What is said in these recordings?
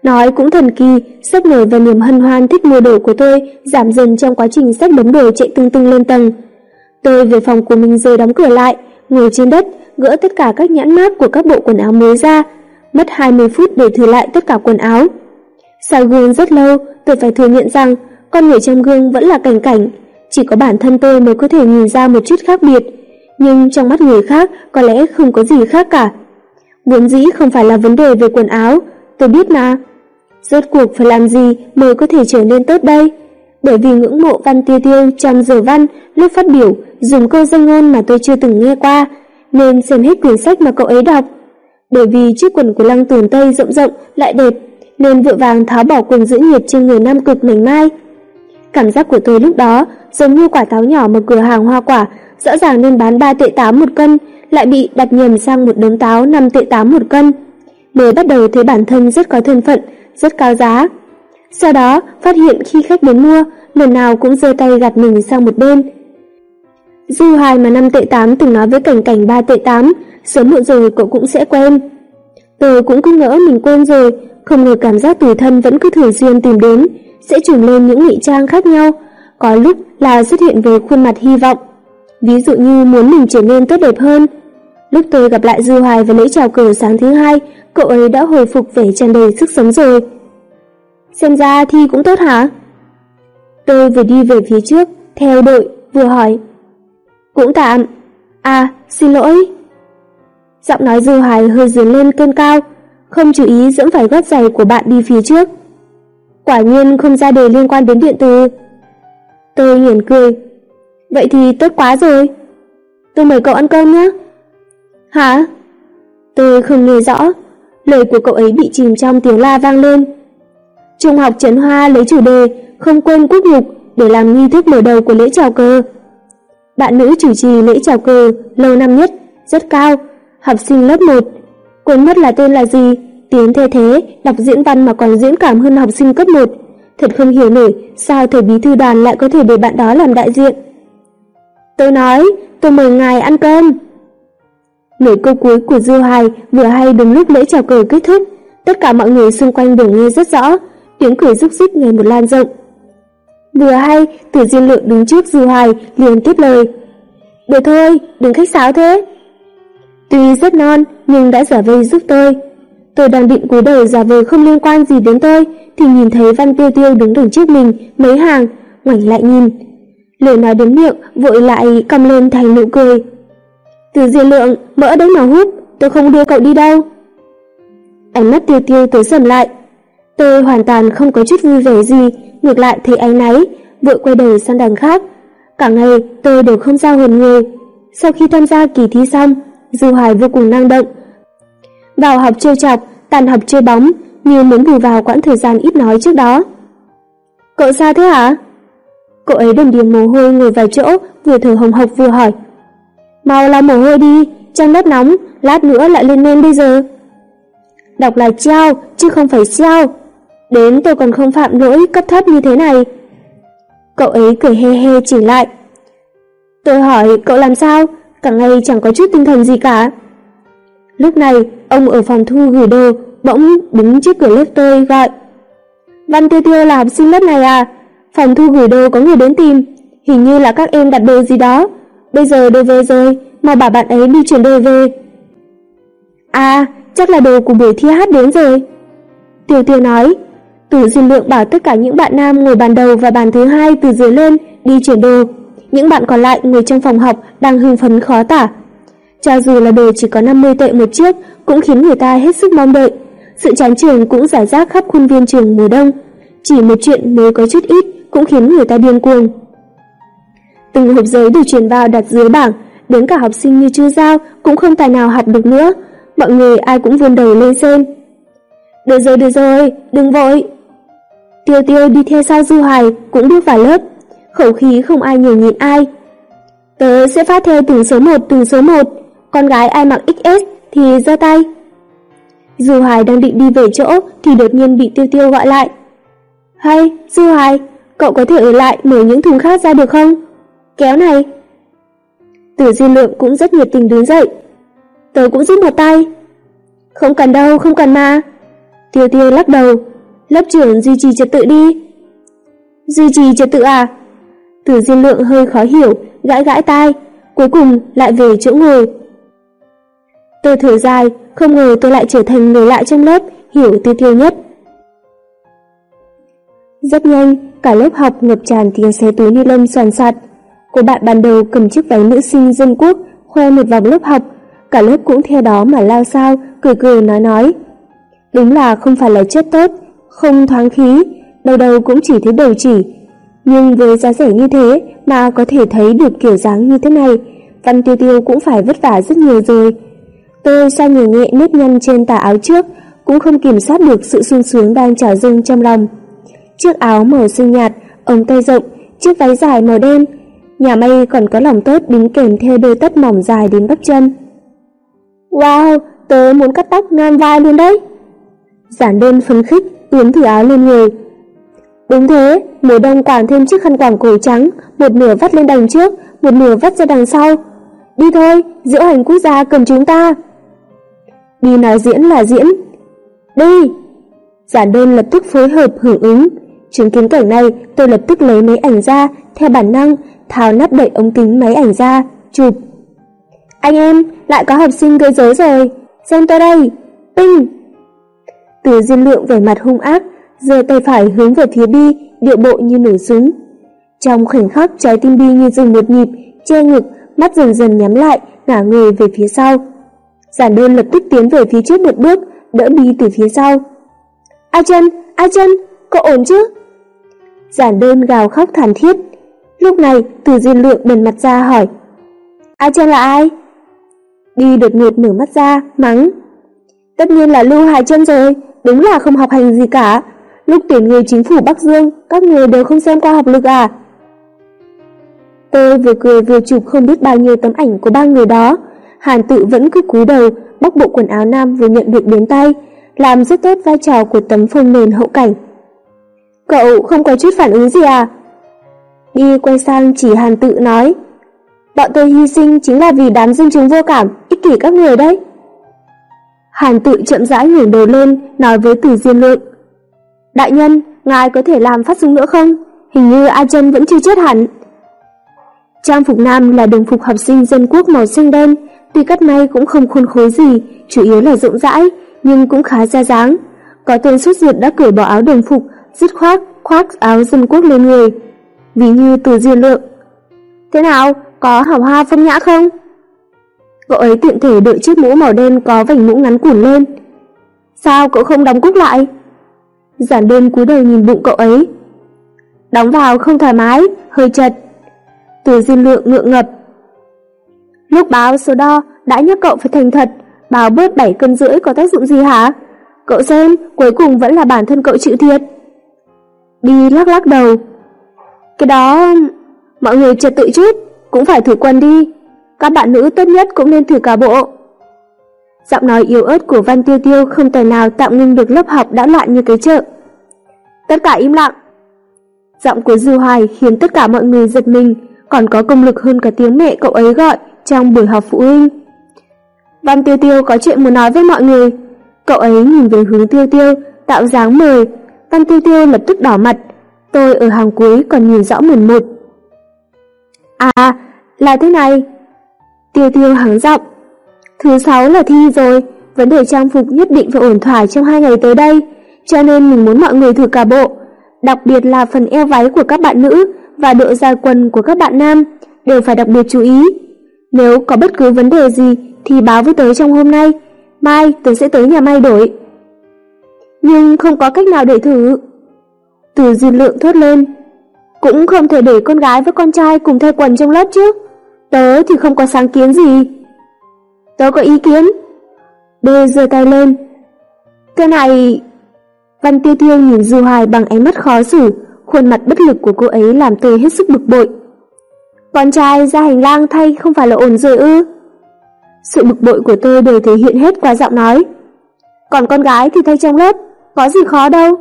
Nói cũng thần kỳ, sách nổi và niềm hân hoan thích mua đồ của tôi giảm dần trong quá trình xách đống đồ chạy tưng tưng lên tầng. Tôi về phòng của mình rồi đóng cửa lại, ngồi trên đất, gỡ tất cả các nhãn mác của các bộ quần áo mới ra, mất 20 phút để thử lại tất cả quần áo. Soi gương rất lâu, tôi phải thừa nhận rằng con người trong gương vẫn là Cảnh Cảnh, chỉ có bản thân tôi mới có thể nhìn ra một chút khác biệt, nhưng trong mắt người khác có lẽ không có gì khác cả. Vốn dĩ không phải là vấn đề về quần áo, tôi biết mà. Rốt cuộc phải làm gì mới có thể trở nên tốt đây? Bởi vì ngưỡng mộ Văn Tiêu Tiêu trong giờ văn lúc phát biểu dùng câu danh ngôn mà tôi chưa từng nghe qua, nên xem hết quyển sách mà cậu ấy đọc. Bởi vì chiếc quần của Lăng Tường Tây rộng rộng lại đẹp, nên vội vàng tháo bỏ quần giữ nhiệt trên người nam cực mảnh mai. Cảm giác của tôi lúc đó giống như quả táo nhỏ mà cửa hàng hoa quả rõ ràng nên bán 3 tệ 8 một cân, lại bị đặt nhầm sang một đống táo 5 tệ 8 một cân. Mới bắt đầu thấy bản thân rất có thân phận, rất cao giá. Sau đó phát hiện khi khách đến mua, lần nào cũng giơ tay gạt mình sang một bên. Du Hoài mà 5 tệ 8 từng nói với Cảnh Cảnh 3 tệ 8, sớm muộn rồi cậu cũng sẽ quen. Tôi cũng cứ ngỡ mình quên rồi, không ngờ cảm giác tủi thân vẫn cứ thường xuyên tìm đến, sẽ trùm lên những ngụy trang khác nhau, có lúc là xuất hiện về khuôn mặt hy vọng. Ví dụ như muốn mình trở nên tốt đẹp hơn. Lúc tôi gặp lại Du Hoài vào lễ chào cờ sáng thứ hai, cậu ấy đã hồi phục vẻ tràn đầy sức sống rồi. Xem ra thi cũng tốt hả? Tôi vừa đi về phía trước, theo đội, vừa hỏi. Cũng tạm. À, xin lỗi. Giọng nói Du Hoài hơi dướn lên cơn cao, không chú ý dẫm phải gót giày của bạn đi phía trước. Quả nhiên không ra đề liên quan đến điện từ. Tôi mỉm cười. Vậy thì tốt quá rồi. Tôi mời cậu ăn cơm nhé. Hả? Tôi không nghe rõ. Lời của cậu ấy bị chìm trong tiếng la vang lên. Trung học Trấn Hoa lấy chủ đề không quên quốc nhục để làm nghi thức mở đầu của lễ chào cờ. Bạn nữ chủ trì lễ chào cờ lâu năm nhất, rất cao, học sinh lớp 1. Quên mất là tên là gì, tiếng thế, đọc diễn văn mà còn diễn cảm hơn học sinh cấp 1. Thật không hiểu nổi sao thầy bí thư đoàn lại có thể để bạn đó làm đại diện. Tôi nói, tôi mời ngài ăn cơm. Nửa câu cuối của Du Hoài vừa hay đúng lúc lễ chào cờ kết thúc, tất cả mọi người xung quanh đều nghe rất rõ, tiếng cười rúc rích ngày một lan rộng. Vừa hay, Từ Diên Lượng đứng trước Du Hoài liền tiếp lời. Được thôi, đừng khách sáo thế. Tuy rất non nhưng đã giả vờ giúp tôi. Tôi đang định cúi đầu giả vờ không liên quan gì đến tôi thì nhìn thấy Văn Tiêu Tiêu đứng đằng trước mình mấy hàng, ngoảnh lại nhìn. Lời nói đến miệng vội lại cong lên thành nụ cười. Từ Diên Lượng, mỡ đấy mà hút, tôi không đưa cậu đi đâu. Ánh mắt Tiêu Tiêu tối sầm lại. Tôi hoàn toàn không có chút vui vẻ gì, ngược lại thấy áy náy, vội quay đầu sang đằng khác. Cả ngày tôi đều không ra hồn người. Sau khi tham gia kỳ thi xong, Du Hoài vô cùng năng động. Vào học trêu chọc, tàn học chơi bóng, như muốn bù vào quãng thời gian ít nói trước đó. Cậu sao thế hả? Cậu ấy đầm đìa mồ hôi ngồi vào chỗ, vừa thở hồng hộc vừa hỏi. Mau lau mồ hôi đi, trong lớp nóng, lát nữa lại lên men bây giờ. Đọc là treo, chứ không phải xeo. Đến tôi còn không phạm lỗi cấp thấp như thế này. Cậu ấy cười he he chỉnh lại. Tôi hỏi cậu làm sao, cả ngày chẳng có chút tinh thần gì cả. Lúc này, ông ở phòng thu gửi đồ bỗng đứng trước cửa lớp tôi gọi. Văn Tiêu Tiêu là học sinh lớp này à? Phòng thu gửi đồ có người đến tìm, hình như là các em đặt đồ gì đó. Bây giờ đồ về rồi, mau bảo bạn ấy đi chuyển đồ về. À, chắc là đồ của buổi thi hát đến rồi. Tiêu Tiêu nói. Từ Diên Lượng bảo tất cả những bạn nam ngồi bàn đầu và bàn thứ hai từ dưới lên đi chuyển đồ. Những bạn còn lại ngồi trong phòng học đang hưng phấn khó tả. Cho dù là đồ chỉ có 50 tệ một chiếc cũng khiến người ta hết sức mong đợi. Sự chán trường cũng rải rác khắp khuôn viên trường mùa đông. Chỉ một chuyện mới có chút ít cũng khiến người ta điên cuồng. Từng hộp giấy được chuyển vào đặt dưới bảng, đến cả học sinh như Chu Giao cũng không tài nào học được nữa. Mọi người ai cũng vươn đầu lên xem. Được rồi, đừng vội. Tiêu Tiêu đi theo sau Du Hoài cũng bước vào lớp, khẩu khí không ai nhường nhịn ai. Tớ sẽ phát theo từng số một, con gái ai mặc XS thì giơ tay. Du Hoài đang định đi về chỗ thì đột nhiên bị Tiêu Tiêu gọi lại. Hay, Du Hoài, cậu có thể ở lại mở những thùng khác ra được không? Kéo này. Từ Diên Lượng cũng rất nhiệt tình đứng dậy. Tớ cũng giúp một tay. Không cần đâu, không cần mà. Tiêu Tiêu lắc đầu, lớp trưởng duy trì trật tự đi. Duy trì trật tự à? Từ Diên Lượng hơi khó hiểu, gãi gãi tai, cuối cùng lại về chỗ ngồi. Tôi thở dài, không ngờ tôi lại trở thành người lạ trong lớp, hiểu Tiêu Tiêu nhất. Rất nhanh, cả lớp học ngập tràn tiếng xé túi ni lông soàn soạt. Cô bạn ban đầu cầm chiếc váy nữ sinh dân quốc, khoe một vòng lớp học, cả lớp cũng theo đó mà lao xao, cười cười nói. Đúng là không phải là chất tốt, không thoáng khí, đầu đầu cũng chỉ thấy đầu chỉ. Nhưng với giá rẻ như thế mà có thể thấy được kiểu dáng như thế này, Văn Tiêu Tiêu cũng phải vất vả rất nhiều rồi. Tôi xoa nhẹ nhẹ nếp nhăn trên tà áo trước, cũng không kiểm soát được sự sung sướng đang trào dâng trong lòng. Chiếc áo màu xanh nhạt, ống tay rộng, chiếc váy dài màu đen, nhà may còn có lòng tốt đính kèm theo đôi tất mỏng dài đến bắp chân. Wow, tớ muốn cắt tóc ngang vai luôn đấy. Giản Đơn phấn khích ướm thử áo lên người. Đúng thế, mùa đông càng thêm chiếc khăn quàng cổ trắng, một nửa vắt lên đằng trước, một nửa vắt ra đằng sau. Đi thôi, diễu hành quốc gia cần chúng ta. Đi nói diễn là diễn. Đi! Giản Đơn lập tức phối hợp hưởng ứng. Chứng kiến cảnh này, tôi lập tức lấy máy ảnh ra, theo bản năng, tháo nắp đậy ống kính máy ảnh ra, chụp. Anh em, lại có học sinh gây rối rồi, xem tôi đây, ping! Từ Diên Lượng vẻ mặt hung ác, giơ tay phải hướng về phía Bi, điệu bộ như nổ súng. Trong khoảnh khắc trái tim Bi như dừng một nhịp, che ngực, mắt dần dần nhắm lại, ngả người về phía sau. Giản Đơn lập tức tiến về phía trước một bước, đỡ Bi từ phía sau. A Chân, cậu ổn chứ? Giản Đơn gào khóc thảm thiết. Lúc này, Từ Diên Lượng bần mặt ra hỏi. A Chân là ai? Bi đột ngột mở mắt ra, mắng. Tất nhiên là Lưu Hải Chân rồi, đúng là không học hành gì cả. Lúc tuyển người chính phủ Bắc Dương, các người đều không xem qua học lực à? Tôi vừa cười vừa chụp không biết bao nhiêu tấm ảnh của ba người đó. Hàn Tự vẫn cứ cúi đầu, bóc bộ quần áo nam vừa nhận được đến tay, làm rất tốt vai trò của tấm phông nền hậu cảnh. Cậu không có chút phản ứng gì à? Đi quay sang chỉ Hàn Tự nói. Bọn tôi hy sinh chính là vì đám dân chúng vô cảm, ích kỷ các người đấy. Hàn Tự chậm rãi ngẩng đầu lên, nói với Từ Diên Lượng. Đại nhân, ngài có thể làm phát súng nữa không? Hình như A Chân vẫn chưa chết hẳn. Trang phục nam là đồng phục học sinh dân quốc màu xanh đen, tuy cắt may cũng không khuôn khối gì, chủ yếu là rộng rãi, nhưng cũng khá ra dáng. Có tên sốt ruột đã cởi bỏ áo đồng phục, dứt khoát khoác áo dân quốc lên người. Ví như Từ Diên Lượng. Thế nào, có hào hoa phong nhã không? Cậu ấy tiện thể đội chiếc mũ màu đen có vành mũ ngắn cùn lên. Sao cậu không đóng cúc lại? Giản Đơn cúi đầu nhìn bụng cậu ấy. Đóng vào không thoải mái, hơi chật. Từ Diên Lượng ngượng ngập. Lúc báo số đo đã nhắc cậu phải thành thật, báo bớt 7,5 cân có tác dụng gì hả? Cậu xem, cuối cùng vẫn là bản thân cậu chịu thiệt. Đi lắc lắc đầu. Cái đó, mọi người trật tự chút, cũng phải thử quần đi. Các bạn nữ tốt nhất cũng nên thử cả bộ. Giọng nói yếu ớt của Văn Tiêu Tiêu không tài nào tạm ngưng được lớp học đã loạn như cái chợ. Tất cả im lặng. Giọng của Dư Hoài khiến tất cả mọi người giật mình, còn có công lực hơn cả tiếng mẹ cậu ấy gọi trong buổi họp phụ huynh. Văn Tiêu Tiêu có chuyện muốn nói với mọi người. Cậu ấy nhìn về hướng Tiêu Tiêu, tạo dáng mời. Văn Tiêu Tiêu lập tức đỏ mặt. Tôi ở hàng cuối còn nhìn rõ mồn một. À, là thế này. Tiêu Tiêu hắng giọng. Thứ 6 là thi rồi, vấn đề trang phục nhất định phải ổn thỏa trong 2 ngày tới đây, cho nên mình muốn mọi người thử cả bộ, đặc biệt là phần eo váy của các bạn nữ và độ dài quần của các bạn nam đều phải đặc biệt chú ý. Nếu có bất cứ vấn đề gì thì báo với tớ trong hôm nay, mai tớ sẽ tới nhà may đổi. Nhưng không có cách nào để thử. Từ Diên Lượng thốt lên. Cũng không thể để con gái với con trai cùng thay quần trong lớp chứ. Tớ thì không có sáng kiến gì. Tớ có ý kiến. Đê giơ tay lên. Cái này... Văn Tiêu Tiêu nhìn Dư Hoài bằng ánh mắt khó xử, khuôn mặt bất lực của cô ấy làm tôi hết sức bực bội. Con trai ra hành lang thay không phải là ổn rồi ư? Sự bực bội của tôi đều thể hiện hết qua giọng nói. Còn con gái thì thay trong lớp, có gì khó đâu.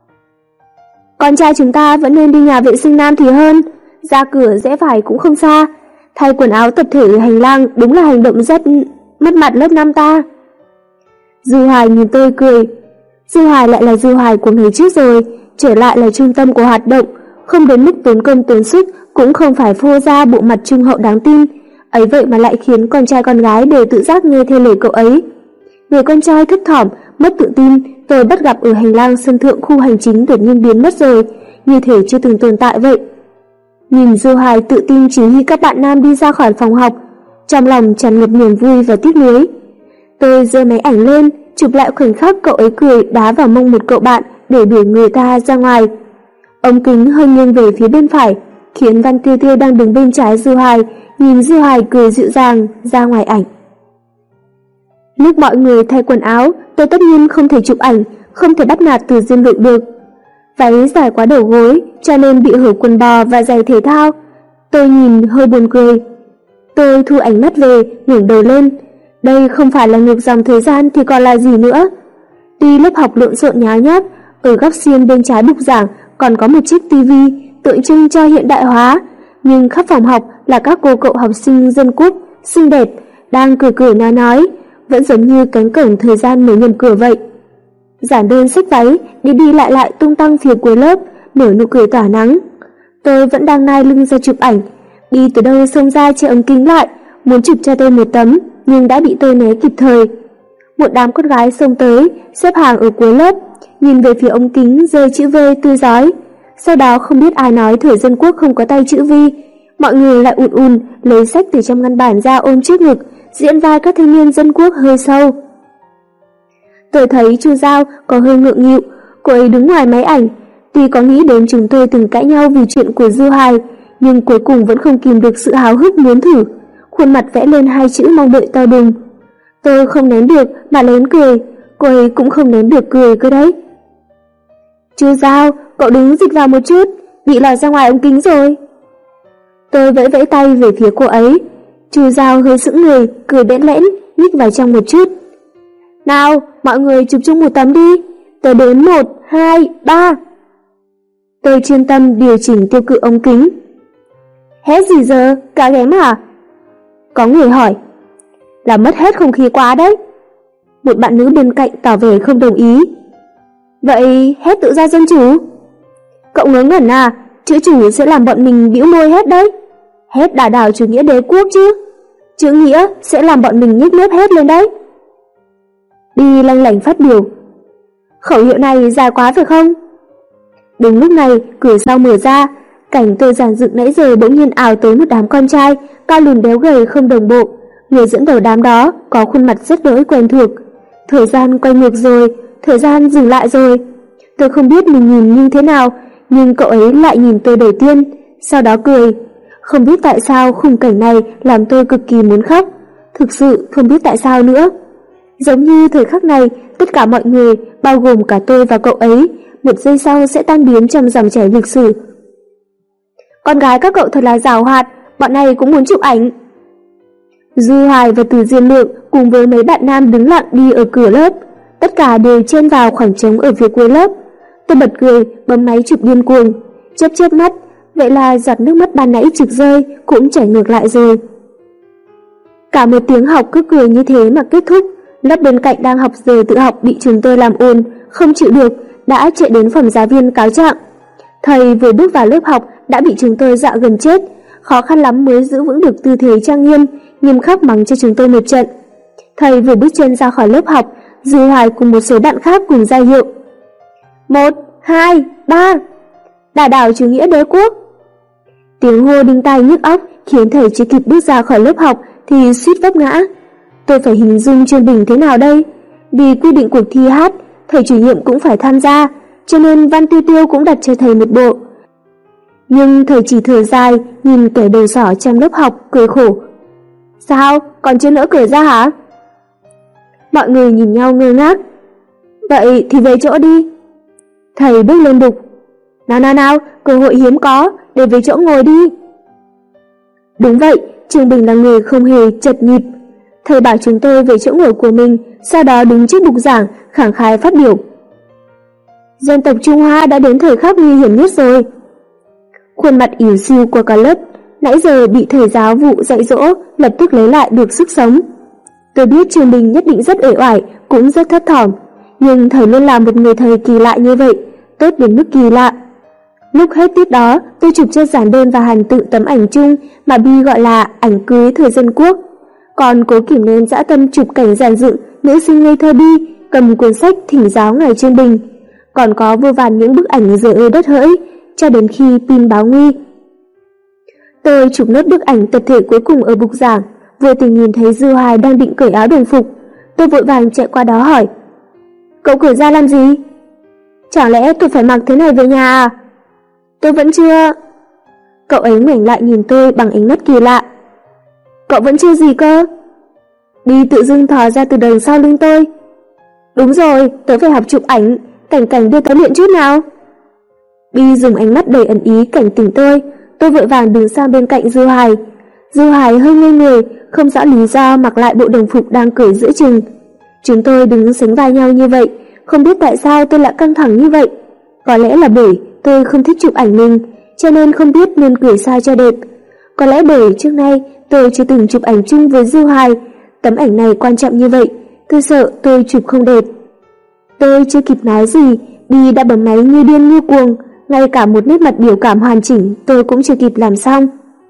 Con trai chúng ta vẫn nên đi nhà vệ sinh nam thì hơn, ra cửa rẽ phải cũng không xa. Thay quần áo tập thể ở hành lang đúng là hành động rất mất mặt lớp 5 ta. Dư Hoài nhìn tôi cười. Dư Hoài lại là Dư Hoài của ngày trước rồi, trở lại là trung tâm của hoạt động, không đến mức tốn công tốn sức, cũng không phải phô ra bộ mặt trung hậu đáng tin. Ấy vậy mà lại khiến con trai con gái đều tự giác nghe theo lời cậu ấy. Người con trai thấp thỏm, mất tự tin, tôi bắt gặp ở hành lang sân thượng khu hành chính đột nhiên biến mất rồi, như thể chưa từng tồn tại vậy. Nhìn Dư Hoài tự tin chỉ huy các bạn nam đi ra khỏi phòng học, trong lòng tràn ngập niềm vui và tiếc nuối. Tôi giơ máy ảnh lên, chụp lại khoảnh khắc cậu ấy cười đá vào mông một cậu bạn để đuổi người ta ra ngoài. Ống kính hơi nghiêng về phía bên phải, khiến Văn Tiêu Tiêu đang đứng bên trái Dư Hoài nhìn Dư Hoài cười dịu dàng ra ngoài ảnh. Lúc mọi người thay quần áo, tôi tất nhiên không thể chụp ảnh, không thể bắt nạt Từ Diên Lượng được. Váy dài quá đầu gối, cho nên bị hở quần bò và giày thể thao. Tôi nhìn hơi buồn cười. Tôi thu ánh mắt về, ngẩng đầu lên. Đây không phải là ngược dòng thời gian thì còn là gì nữa? Tuy lớp học lộn xộn nháo nhác, ở góc xiên bên trái bục giảng còn có một chiếc tivi tượng trưng cho hiện đại hóa, nhưng khắp phòng học là các cô cậu học sinh dân quốc xinh đẹp đang cười nói, vẫn giống như cánh cổng thời gian mở nhầm cửa vậy. Giản đơn xách váy đi đi lại tung tăng phía cuối lớp, nở nụ cười tỏa nắng. Tôi vẫn đang nai lưng ra chụp ảnh, đi từ đâu xông ra che ống kính lại, muốn chụp cho tôi một tấm, nhưng đã bị tôi né kịp thời. Một đám con gái xông tới, xếp hàng ở cuối lớp, nhìn về phía ống kính rơi chữ V tươi rói. Sau đó không biết ai nói thời dân quốc không có tay chữ V, mọi người lại ùn lấy sách từ trong ngăn bản ra ôm trước ngực, diễn vai các thanh niên dân quốc hơi sâu. Tôi thấy Chu Giao có hơi ngượng nghịu, cô ấy đứng ngoài máy ảnh, tuy có nghĩ đến chúng tôi từng cãi nhau vì chuyện của Dư Hoài, nhưng cuối cùng vẫn không kìm được sự háo hức muốn thử, khuôn mặt vẽ lên hai chữ mong đợi to đùng. Tôi không nén được mà lén cười, cô ấy cũng không nén được cười cơ đấy. Chu Giao, cậu đứng dịch vào một chút, bị lọt ra ngoài ống kính rồi. Tôi vẫy vẫy tay về phía cô ấy. Chu Giao hơi sững người, cười bẽn lẽn, nhích vào trong một chút. Nào, mọi người chụp chung một tấm đi. Tôi đếm 1, 2, 3. Tôi chuyên tâm điều chỉnh tiêu cự ống kính. Hết gì giờ, cả ghém hả? Có người hỏi. Là mất hết không khí quá đấy. Một bạn nữ bên cạnh tỏ vẻ không đồng ý. Vậy hết tự do dân chủ? Cậu ngớ ngẩn à, chữ chủ sẽ làm bọn mình bĩu môi hết đấy. Hết đả đảo chủ nghĩa đế quốc chứ. Chữ nghĩa sẽ làm bọn mình nhếch mép hết lên đấy. Đi lanh lảnh phát biểu. Khẩu hiệu này dài quá phải không? Đúng lúc này, cửa sau mở ra, cảnh tôi giản dựng nãy giờ bỗng nhiên ảo tới một đám con trai, cao lùn béo gầy không đồng bộ. Người dẫn đầu đám đó có khuôn mặt rất đỗi quen thuộc. Thời gian quay ngược rồi, thời gian dừng lại rồi. Tôi không biết mình nhìn như thế nào, nhưng cậu ấy lại nhìn tôi đầu tiên, sau đó cười. Không biết tại sao khung cảnh này làm tôi cực kỳ muốn khóc. Thực sự không biết tại sao nữa. Giống như thời khắc này, tất cả mọi người, bao gồm cả tôi và cậu ấy, một giây sau sẽ tan biến trong dòng chảy lịch sử. Con gái các cậu thật là giàu hoạt, bọn này cũng muốn chụp ảnh. Dư Hoài và Từ Diên Lượng cùng với mấy bạn nam đứng lặng đi ở cửa lớp, tất cả đều chen vào khoảng trống ở phía cuối lớp. Tôi bật cười, bấm máy chụp điên cuồng, chớp mắt, vậy là giọt nước mắt ban nãy trực rơi cũng chảy ngược lại rồi. Cả một tiếng học cứ cười như thế mà kết thúc. Lớp bên cạnh đang học giờ tự học bị chúng tôi làm ồn, không chịu được, đã chạy đến phòng giáo viên cáo trạng. Thầy vừa bước vào lớp học đã bị chúng tôi dọa gần chết, khó khăn lắm mới giữ vững được tư thế trang nghiêm, nghiêm khắc mắng cho chúng tôi một trận. Thầy vừa bước chân ra khỏi lớp học, Dư Hoài cùng một số bạn khác cùng ra hiệu. 1, 2, 3. Đả đảo chủ nghĩa đế quốc. Tiếng hô đinh tai nhức óc khiến thầy chưa kịp bước ra khỏi lớp học thì suýt vấp ngã. Tôi phải hình dung Trương Bình thế nào đây? Vì quy định cuộc thi hát, thầy chủ nhiệm cũng phải tham gia, cho nên Văn Tiêu Tiêu cũng đặt cho thầy một bộ. Nhưng thầy chỉ thở dài, nhìn kẻ đầu sỏ trong lớp học, cười khổ. Sao, còn chưa nỡ cười ra hả? Mọi người nhìn nhau ngơ ngác. Vậy thì về chỗ đi. Thầy bước lên đục. Nào, cơ hội hiếm có, để về chỗ ngồi đi. Đúng vậy, Trương Bình là người không hề chật nhịp. Thầy bảo chúng tôi về chỗ ngồi của mình, sau đó đứng trước bục giảng, khẳng khái phát biểu. Dân tộc Trung Hoa đã đến thời khắc nguy hiểm nhất rồi. Khuôn mặt ỉu xìu của cả lớp, nãy giờ bị thầy giáo vụ dạy dỗ, lập tức lấy lại được sức sống. Tôi biết Trương Bình nhất định rất uể oải, cũng rất thấp thỏm, nhưng thầy luôn là một người thầy kỳ lạ như vậy, tốt đến mức kỳ lạ. Lúc hết tiết đó, tôi chụp cho giản đơn và Hàn tự tấm ảnh chung mà Bi gọi là ảnh cưới thời dân quốc. Còn Cố kìm nén dã tâm chụp cảnh giản dựng nữ sinh ngây thơ Bi cầm cuốn sách thỉnh giáo ngày Trương Bình. Còn có vô vàn những bức ảnh rơi ơi đất hỡi, cho đến khi pin báo nguy. Tôi chụp nốt bức ảnh tập thể cuối cùng ở bục giảng, vô tình nhìn thấy Dư Hoài đang định cởi áo đồng phục. Tôi vội vàng chạy qua đó hỏi: "Cậu cởi ra làm gì? Chẳng lẽ tôi phải mặc thế này về nhà à?" "Tôi vẫn chưa..." Cậu ấy ngoảnh lại nhìn tôi bằng ánh mắt kỳ lạ. "Cậu vẫn chưa gì cơ?" Bi tự dưng thò ra từ đằng sau lưng tôi. "Đúng rồi, tớ phải học chụp ảnh, Cảnh Cảnh đưa tớ luyện chút nào." Bi dùng ánh mắt đầy ẩn ý cảnh tỉnh tôi. Tôi vội vàng đứng sang bên cạnh Dư Hoài. Dư Hoài hơi ngây người, không rõ lý do mặc lại bộ đồng phục đang cởi giữa chừng. Chúng tôi đứng sánh vai nhau như vậy, không biết tại sao tôi lại căng thẳng như vậy. Có lẽ là bởi tôi không thích chụp ảnh mình, cho nên không biết nên cởi sao cho đẹp. Có lẽ bởi trước nay tôi chưa từng chụp ảnh chung với Dư Hoài. Tấm ảnh này quan trọng như vậy, tôi sợ tôi chụp không đẹp. Tôi chưa kịp nói gì, Bi đã bấm máy như điên như cuồng. Ngay cả một nét mặt biểu cảm hoàn chỉnh tôi cũng chưa kịp làm xong.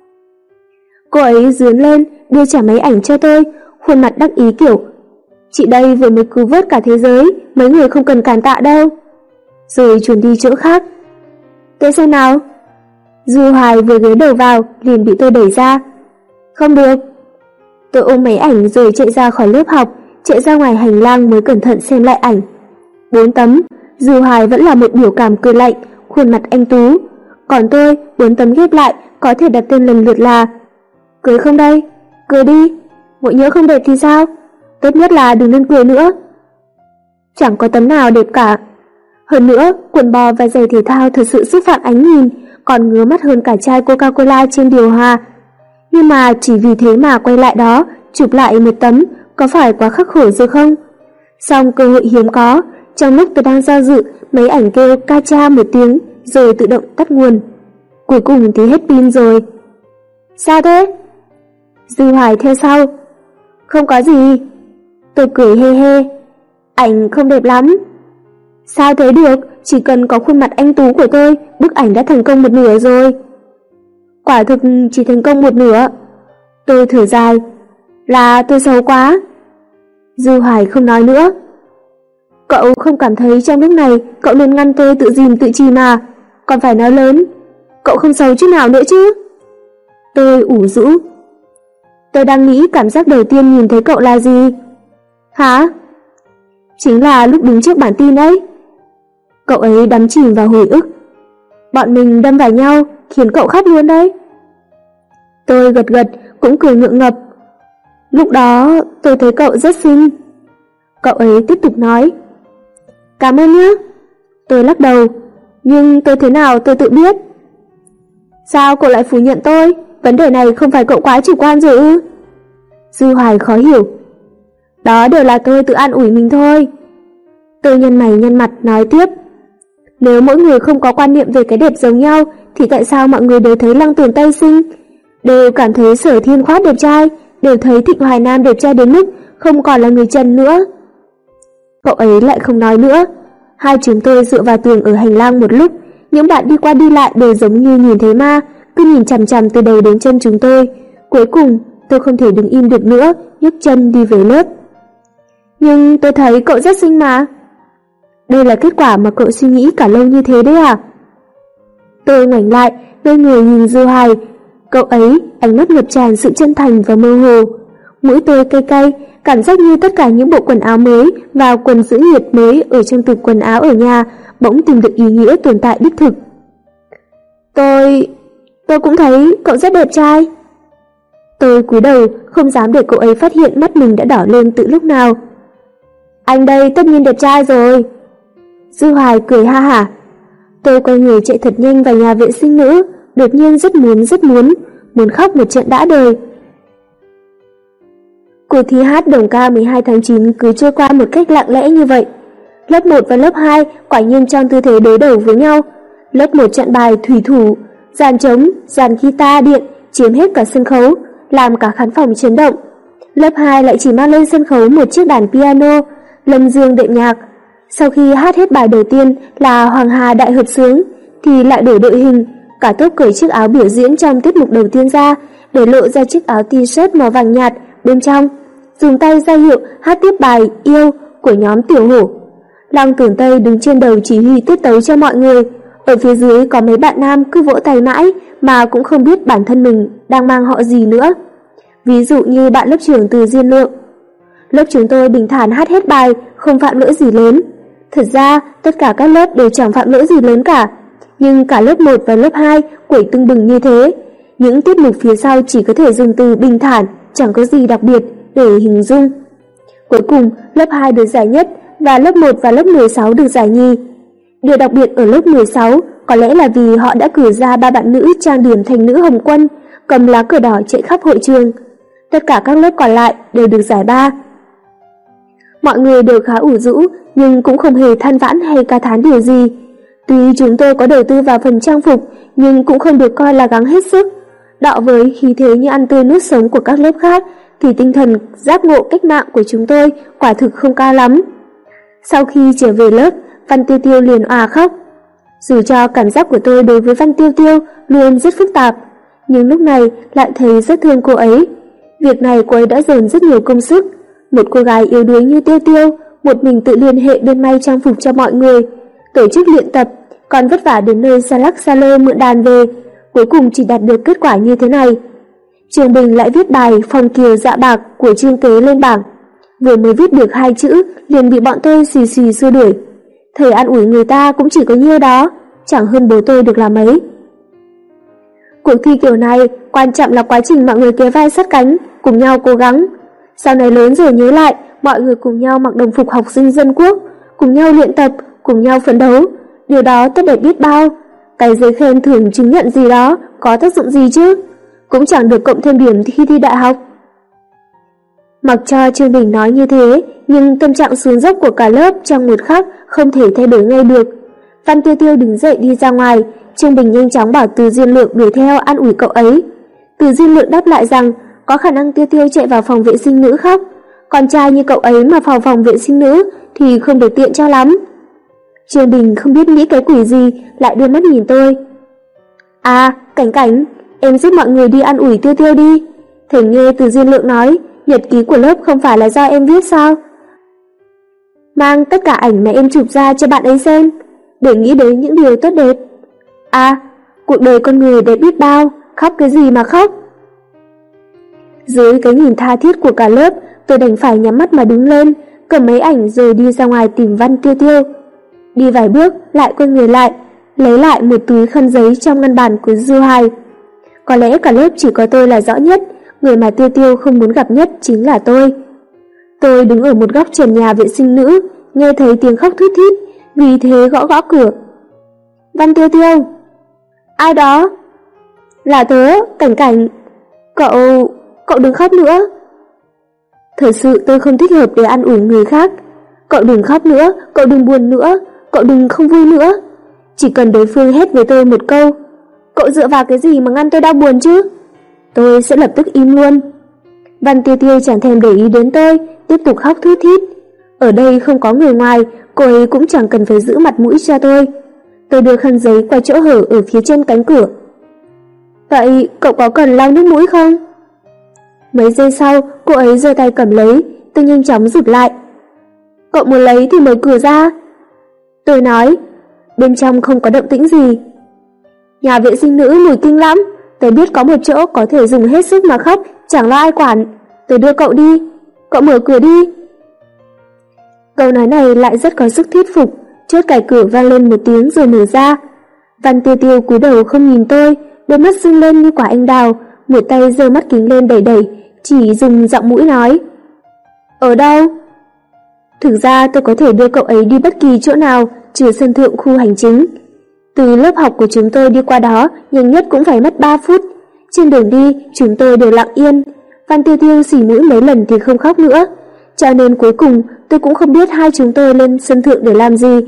Cô ấy dướn lên đưa trả máy ảnh cho tôi, khuôn mặt đắc ý kiểu: "Chị đây vừa mới cứu vớt cả thế giới, mấy người không cần cảm tạ đâu." Rồi chuyển đi chỗ khác. "Tôi xem nào." Dư Hoài vừa ghé đầu vào liền bị tôi đẩy ra. "Không được." Tôi ôm máy ảnh rồi chạy ra khỏi lớp học, chạy ra ngoài hành lang mới cẩn thận xem lại ảnh. 4 tấm, Dư Hoài vẫn là một biểu cảm cười lạnh, khuôn mặt anh tú. Còn tôi, 4 tấm ghép lại có thể đặt tên lần lượt là: "Cười không đây? Cười đi. Ngộ nhớ không đẹp thì sao? Tốt nhất là đừng nên cười nữa." Chẳng có tấm nào đẹp cả. Hơn nữa, quần bò và giày thể thao thật sự xúc phạm ánh nhìn, còn ngứa mắt hơn cả chai Coca-Cola trên điều hòa. Nhưng mà chỉ vì thế mà quay lại đó, chụp lại một tấm, có phải quá khắc khổ rồi không? Song cơ hội hiếm có, trong lúc tôi đang do dự, máy ảnh kêu ca cha một tiếng, rồi tự động tắt nguồn. Cuối cùng thì hết pin rồi. "Sao thế?" Dư Hoài theo sau. "Không có gì." Tôi cười hê hê. "Ảnh không đẹp lắm." "Sao thế được, chỉ cần có khuôn mặt anh tú của tôi, bức ảnh đã thành công một nửa rồi." "Quả thực chỉ thành công một nửa." Tôi thở dài. "Là tôi xấu quá." Dư Hoài không nói nữa. "Cậu không cảm thấy trong lúc này cậu nên ngăn tôi tự dìm tự chì mà, còn phải nói lớn. Cậu không xấu chút nào nữa chứ?" Tôi ủ rũ. "Tôi đang nghĩ cảm giác đầu tiên nhìn thấy cậu là gì." "Hả?" "Chính là lúc đứng trước bản tin ấy." Cậu ấy đắm chìm vào hồi ức. "Bọn mình đâm vào nhau, khiến cậu khóc luôn đấy." Tôi gật gật, cũng cười ngượng ngập. "Lúc đó tôi thấy cậu rất xinh." Cậu ấy tiếp tục nói. "Cảm ơn nhé." Tôi lắc đầu. "Nhưng tôi thế nào tôi tự biết." "Sao cậu lại phủ nhận tôi? Vấn đề này không phải cậu quá chủ quan rồi ư?" Dư Hoài khó hiểu. "Đó đều là tôi tự an ủi mình thôi." Tôi nhăn mày nhăn mặt nói tiếp. "Nếu mỗi người không có quan niệm về cái đẹp giống nhau, thì tại sao mọi người đều thấy Lăng Tường Tây xinh, đều cảm thấy Sở Thiên Khoát đẹp trai, đều thấy Thịnh Hoài Nam đẹp trai đến mức không còn là người trần nữa?" Cậu ấy lại không nói nữa. Hai chúng tôi dựa vào tường ở hành lang một lúc. Những bạn đi qua đi lại đều giống như nhìn thấy ma, cứ nhìn chằm chằm từ đầu đến chân chúng tôi. Cuối cùng tôi không thể đứng im được nữa, nhấc chân đi về lớp. "Nhưng tôi thấy cậu rất xinh mà." "Đây là kết quả mà cậu suy nghĩ cả lâu như thế đấy à?" Tôi ngoảnh lại, ngây người nhìn Dư Hoài. Cậu ấy ánh mắt ngập tràn sự chân thành và mơ hồ. Mũi tôi cay cay, cảm giác như tất cả những bộ quần áo mới và quần giữ nhiệt mới ở trong tủ quần áo ở nhà bỗng tìm được ý nghĩa tồn tại đích thực. Tôi cũng thấy cậu rất đẹp trai." Tôi cúi đầu, không dám để cậu ấy phát hiện mắt mình đã đỏ lên từ lúc nào. "Anh đây tất nhiên đẹp trai rồi." Dư Hoài cười ha hả. Tôi quay người chạy thật nhanh vào nhà vệ sinh nữ, đột nhiên rất muốn khóc một trận đã đời. Cuộc thi hát đồng ca 12 tháng 9 cứ trôi qua một cách lặng lẽ như vậy. Lớp 1 và lớp 2 quả nhiên trong tư thế đối đầu với nhau. Lớp 1 chọn bài thủy thủ, dàn trống, dàn guitar điện chiếm hết cả sân khấu, làm cả khán phòng chấn động. Lớp 2 lại chỉ mang lên sân khấu một chiếc đàn piano, Lâm Dương đệm nhạc. Sau khi hát hết bài đầu tiên là Hoàng Hà Đại Hợp Xướng thì lại đổi đội hình, cả tốp cởi chiếc áo biểu diễn trong tiết mục đầu tiên ra để lộ ra chiếc áo t-shirt màu vàng nhạt bên trong, dùng tay ra hiệu hát tiếp bài Yêu của nhóm Tiểu Hổ. Long Tưởng Tây đứng trên đầu chỉ huy tiết tấu cho mọi người, ở phía dưới có mấy bạn nam cứ vỗ tay mãi mà cũng không biết bản thân mình đang mang họ gì nữa. Ví dụ như bạn lớp trưởng Từ Diên Lượng. Lớp chúng tôi bình thản hát hết bài, không phạm lỗi gì lớn. Thật ra tất cả các lớp đều chẳng phạm lỗi gì lớn cả, nhưng cả lớp 1 và lớp 2 quẩy tưng bừng như thế. Những tiết mục phía sau chỉ có thể dùng từ bình thản, chẳng có gì đặc biệt để hình dung. Cuối cùng lớp 2 được giải nhất và lớp 1 và lớp 16 được giải nhì. Điều đặc biệt ở lớp 16 có lẽ là vì họ đã cử ra 3 bạn nữ trang điểm thành nữ Hồng Quân, cầm lá cờ đỏ chạy khắp hội trường. Tất cả các lớp còn lại đều được giải 3. Mọi người đều khá ủ rũ nhưng cũng không hề than vãn hay ca thán điều gì. Tuy chúng tôi có đầu tư vào phần trang phục nhưng cũng không được coi là gắng hết sức. Đọ với khí thế như ăn tươi nuốt sống của các lớp khác thì tinh thần giác ngộ cách mạng của chúng tôi quả thực không cao lắm. Sau khi trở về lớp, Văn Tiêu Tiêu liền òa khóc. Dù cho cảm giác của tôi đối với Văn Tiêu Tiêu luôn rất phức tạp, nhưng lúc này lại thấy rất thương cô ấy. Việc này cô ấy đã dồn rất nhiều công sức. Một cô gái yếu đuối như Tiêu Tiêu, một mình tự liên hệ bên may trang phục cho mọi người, tổ chức luyện tập, còn vất vả đến nơi xa lắc xa lơ mượn đàn về, cuối cùng chỉ đạt được kết quả như thế này. Trường Bình lại viết bài Phong Kiều Dạ Bạc của Trương Kế lên bảng. Vừa mới viết được 2 chữ liền bị bọn tôi xì xì xua đuổi. Thầy an ủi người ta cũng chỉ có nhiêu đó, chẳng hơn bố tôi được là mấy. Cuộc thi kiểu này quan trọng là quá trình mọi người kề vai sát cánh, cùng nhau cố gắng. Sau này lớn rồi nhớ lại, mọi người cùng nhau mặc đồng phục học sinh dân quốc, cùng nhau luyện tập, cùng nhau phấn đấu. Điều đó tốt đẹp biết bao. Cái giấy khen thưởng chứng nhận gì đó có tác dụng gì chứ? Cũng chẳng được cộng thêm điểm khi thi đại học. Mặc cho Trương Bình nói như thế, nhưng tâm trạng xuống dốc của cả lớp trong một khắc không thể thay đổi ngay được. Văn Tiêu Tiêu đứng dậy đi ra ngoài, Trương Bình nhanh chóng bảo Từ Diên Lượng đuổi theo an ủi cậu ấy. Từ Diên Lượng đáp lại rằng có khả năng Tiêu Tiêu chạy vào phòng vệ sinh nữ khóc. Con trai như cậu ấy mà vào phòng vệ sinh nữ thì không được tiện cho lắm. Trương Bình không biết nghĩ cái quỷ gì, lại đưa mắt nhìn tôi. À, Cảnh Cảnh, em giúp mọi người đi an ủi Tiêu Tiêu đi. Thầy nghe Từ Diên Lượng nói, nhật ký của lớp không phải là do em viết sao? Mang tất cả ảnh mà em chụp ra cho bạn ấy xem, để nghĩ đến những điều tốt đẹp. À, cuộc đời con người đẹp biết bao, khóc cái gì mà khóc. Dưới cái nhìn tha thiết của cả lớp, tôi đành phải nhắm mắt mà đứng lên, cầm mấy ảnh rồi đi ra ngoài tìm Văn Tiêu Tiêu. Đi vài bước, lại quay người lại, lấy lại một túi khăn giấy trong ngăn bàn của Du Hải. Có lẽ cả lớp chỉ có tôi là rõ nhất, người mà Tiêu Tiêu không muốn gặp nhất chính là tôi. Tôi đứng ở một góc trần nhà vệ sinh nữ, nghe thấy tiếng khóc thút thít, vì thế gõ gõ cửa. Văn Tiêu Tiêu. Ai đó? Là tớ, Cảnh Cảnh. Cậu đừng khóc nữa. Thật sự tôi không thích hợp để an ủi người khác. Cậu đừng khóc nữa, cậu đừng buồn nữa, cậu đừng không vui nữa. Chỉ cần đối phương hét với tôi một câu, cậu dựa vào cái gì mà ngăn tôi đau buồn chứ? Tôi sẽ lập tức im luôn. Văn Tiêu Tiêu chẳng thèm để ý đến tôi, tiếp tục khóc thút thít. Ở đây không có người ngoài, cô ấy cũng chẳng cần phải giữ mặt mũi cho tôi. Tôi đưa khăn giấy qua chỗ hở ở phía trên cánh cửa. Vậy cậu có cần lau nước mũi không? Mấy giây sau, cô ấy giơ tay cầm lấy, tôi nhanh chóng rụt lại. Cậu muốn lấy thì mở cửa ra. Tôi nói, bên trong không có động tĩnh gì. Nhà vệ sinh nữ mùi kinh lắm, tôi biết có một chỗ có thể dùng hết sức mà khóc, chẳng lo ai quản. Tôi đưa cậu đi, cậu mở cửa đi. Câu nói này lại rất có sức thuyết phục, chốt cài cửa vang lên một tiếng rồi mở ra. Văn Tiêu Tiêu cúi đầu không nhìn tôi, đôi mắt sưng lên như quả anh đào, một tay giơ mắt kính lên đẩy đẩy, chỉ dùng giọng mũi nói. Ở đâu? Thực ra tôi có thể đưa cậu ấy đi bất kỳ chỗ nào, trừ sân thượng khu hành chính. Từ lớp học của chúng tôi đi qua đó, nhanh nhất cũng phải mất 3 phút. Trên đường đi, chúng tôi đều lặng yên. Văn Tiêu Tiêu xì mũi mấy lần thì không khóc nữa. Cho nên cuối cùng, tôi cũng không biết hai chúng tôi lên sân thượng để làm gì.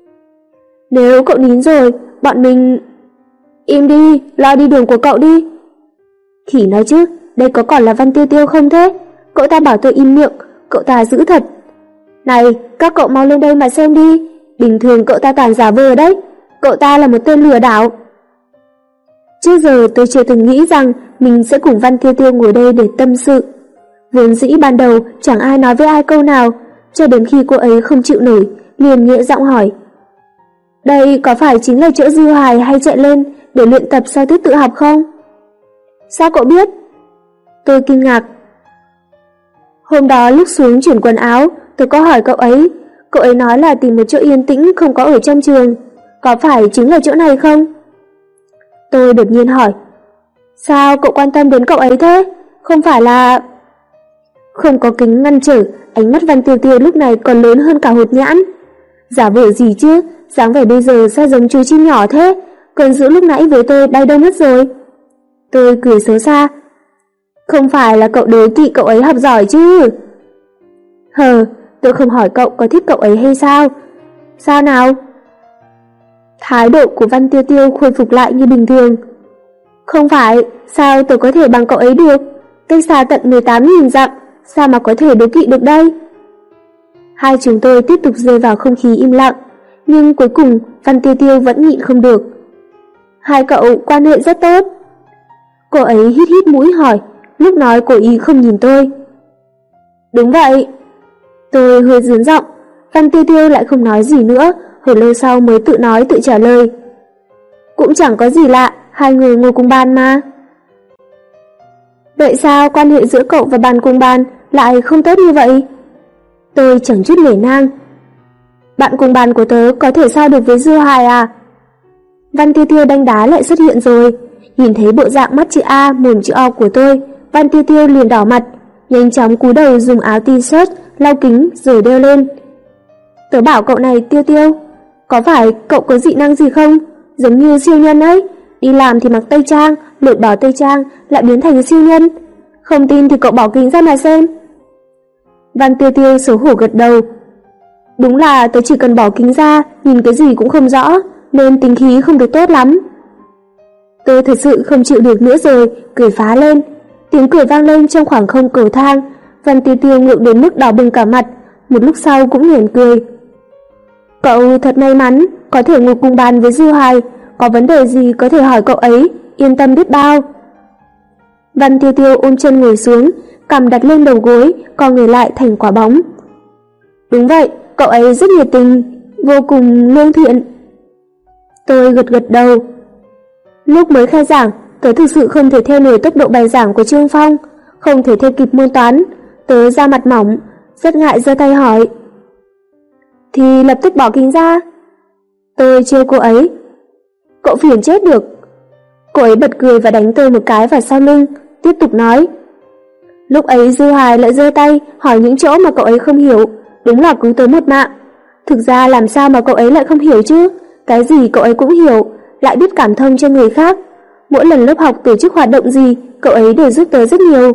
Nếu cậu nín rồi, bọn mình... Im đi, lo đi đường của cậu đi. Khỉ nói chứ, đây có còn là Văn Tiêu Tiêu không thế? Cậu ta bảo tôi im miệng, cậu ta giữ thật. Này, các cậu mau lên đây mà xem đi. Bình thường cậu ta toàn giả vờ đấy. Cậu ta là một tên lừa đảo. Trước giờ tôi chưa từng nghĩ rằng mình sẽ cùng Văn Tiêu Tiêu ngồi đây để tâm sự. Vốn dĩ ban đầu chẳng ai nói với ai câu nào, cho đến khi cô ấy không chịu nổi, liền nhẹ giọng hỏi. Đây có phải chính là chỗ Dư Hoài hay chạy lên để luyện tập sau tiết tự học không? Sao cậu biết? Tôi kinh ngạc. Hôm đó lúc xuống chuyển quần áo, tôi có hỏi cậu ấy nói là tìm một chỗ yên tĩnh không có ở trong trường. Có phải chính là chỗ này không? Tôi đột nhiên hỏi. Sao cậu quan tâm đến cậu ấy thế? Không phải là... Không có kính ngăn trở, ánh mắt Văn Tiêu Tiêu lúc này còn lớn hơn cả hột nhãn. Giả vờ gì chứ, dáng vẻ bây giờ sao giống chú chim nhỏ thế? Cơn dữ lúc nãy với tôi bay đâu mất rồi? Tôi cười xấu xa. Không phải là cậu đố kỵ cậu ấy học giỏi chứ? Tôi không hỏi cậu có thích cậu ấy hay sao? Sao nào? Thái độ của Văn Tiêu Tiêu khôi phục lại như bình thường. Không phải, sao tôi có thể bằng cậu ấy được? Cách xa tận 18.000 dặm, sao mà có thể đố kỵ được đây? Hai chúng tôi tiếp tục rơi vào không khí im lặng, nhưng cuối cùng Văn Tiêu Tiêu vẫn nhịn không được. Hai cậu quan hệ rất tốt. Cô ấy hít hít mũi hỏi, lúc nói cố ý không nhìn tôi. Đúng vậy. Tôi hơi dướn giọng, Văn Tiêu Tiêu lại không nói gì nữa, hồi lâu sau mới tự nói tự trả lời. Cũng chẳng có gì lạ, hai người ngồi cùng bàn mà. Vậy sao quan hệ giữa cậu và bạn cùng bàn lại không tốt như vậy? Tôi chẳng chút nể nang. Bạn cùng bàn của tớ có thể so được với Dư Hoài à? Văn Tiêu Tiêu đánh đá lại xuất hiện rồi. Nhìn thấy bộ dạng mắt chữ A mồm chữ O của tôi, Văn Tiêu Tiêu liền đỏ mặt, nhanh chóng cúi đầu dùng áo t-shirt lau kính rồi đeo lên. Tớ bảo cậu này Tiêu Tiêu, có phải cậu có dị năng gì không? Giống như siêu nhân ấy, đi làm thì mặc tây trang, lột bỏ tây trang lại biến thành siêu nhân. Không tin thì cậu bỏ kính ra mà xem. Văn Tiêu Tiêu xấu hổ gật đầu. Đúng là tớ chỉ cần bỏ kính ra, nhìn cái gì cũng không rõ, nên tính khí không được tốt lắm. Tôi thật sự không chịu được nữa rồi, cười phá lên. Tiếng cười vang lên trong khoảng không cầu thang. Văn Tiêu Tiêu ngượng đến mức đỏ bừng cả mặt, một lúc sau cũng nhoẻn cười. Cậu thật may mắn, có thể ngồi cùng bàn với Dư Hoài, có vấn đề gì có thể hỏi cậu ấy, yên tâm biết bao. Văn Tiêu Tiêu ôm chân ngồi xuống, cằm đặt lên đầu gối, co người lại thành quả bóng. Đúng vậy, cậu ấy rất nhiệt tình, vô cùng lương thiện. Tôi gật gật đầu. Lúc mới khai giảng, tớ thực sự không thể theo nổi tốc độ bài giảng của Trương Phong, không thể theo kịp môn toán. Tớ da mặt mỏng, rất ngại giơ tay hỏi. Thì lập tức bỏ kính ra. Tôi trêu cô ấy. Cậu phiền chết được. Cô ấy bật cười và đánh tôi một cái vào sau lưng, tiếp tục nói. Lúc ấy Dư Hoài lại giơ tay hỏi những chỗ mà cậu ấy không hiểu, đúng là cứu tớ một mạng. Thực ra làm sao mà cậu ấy lại không hiểu chứ? Cái gì cậu ấy cũng hiểu, lại biết cảm thông cho người khác. Mỗi lần lớp học tổ chức hoạt động gì, cậu ấy đều giúp tớ rất nhiều.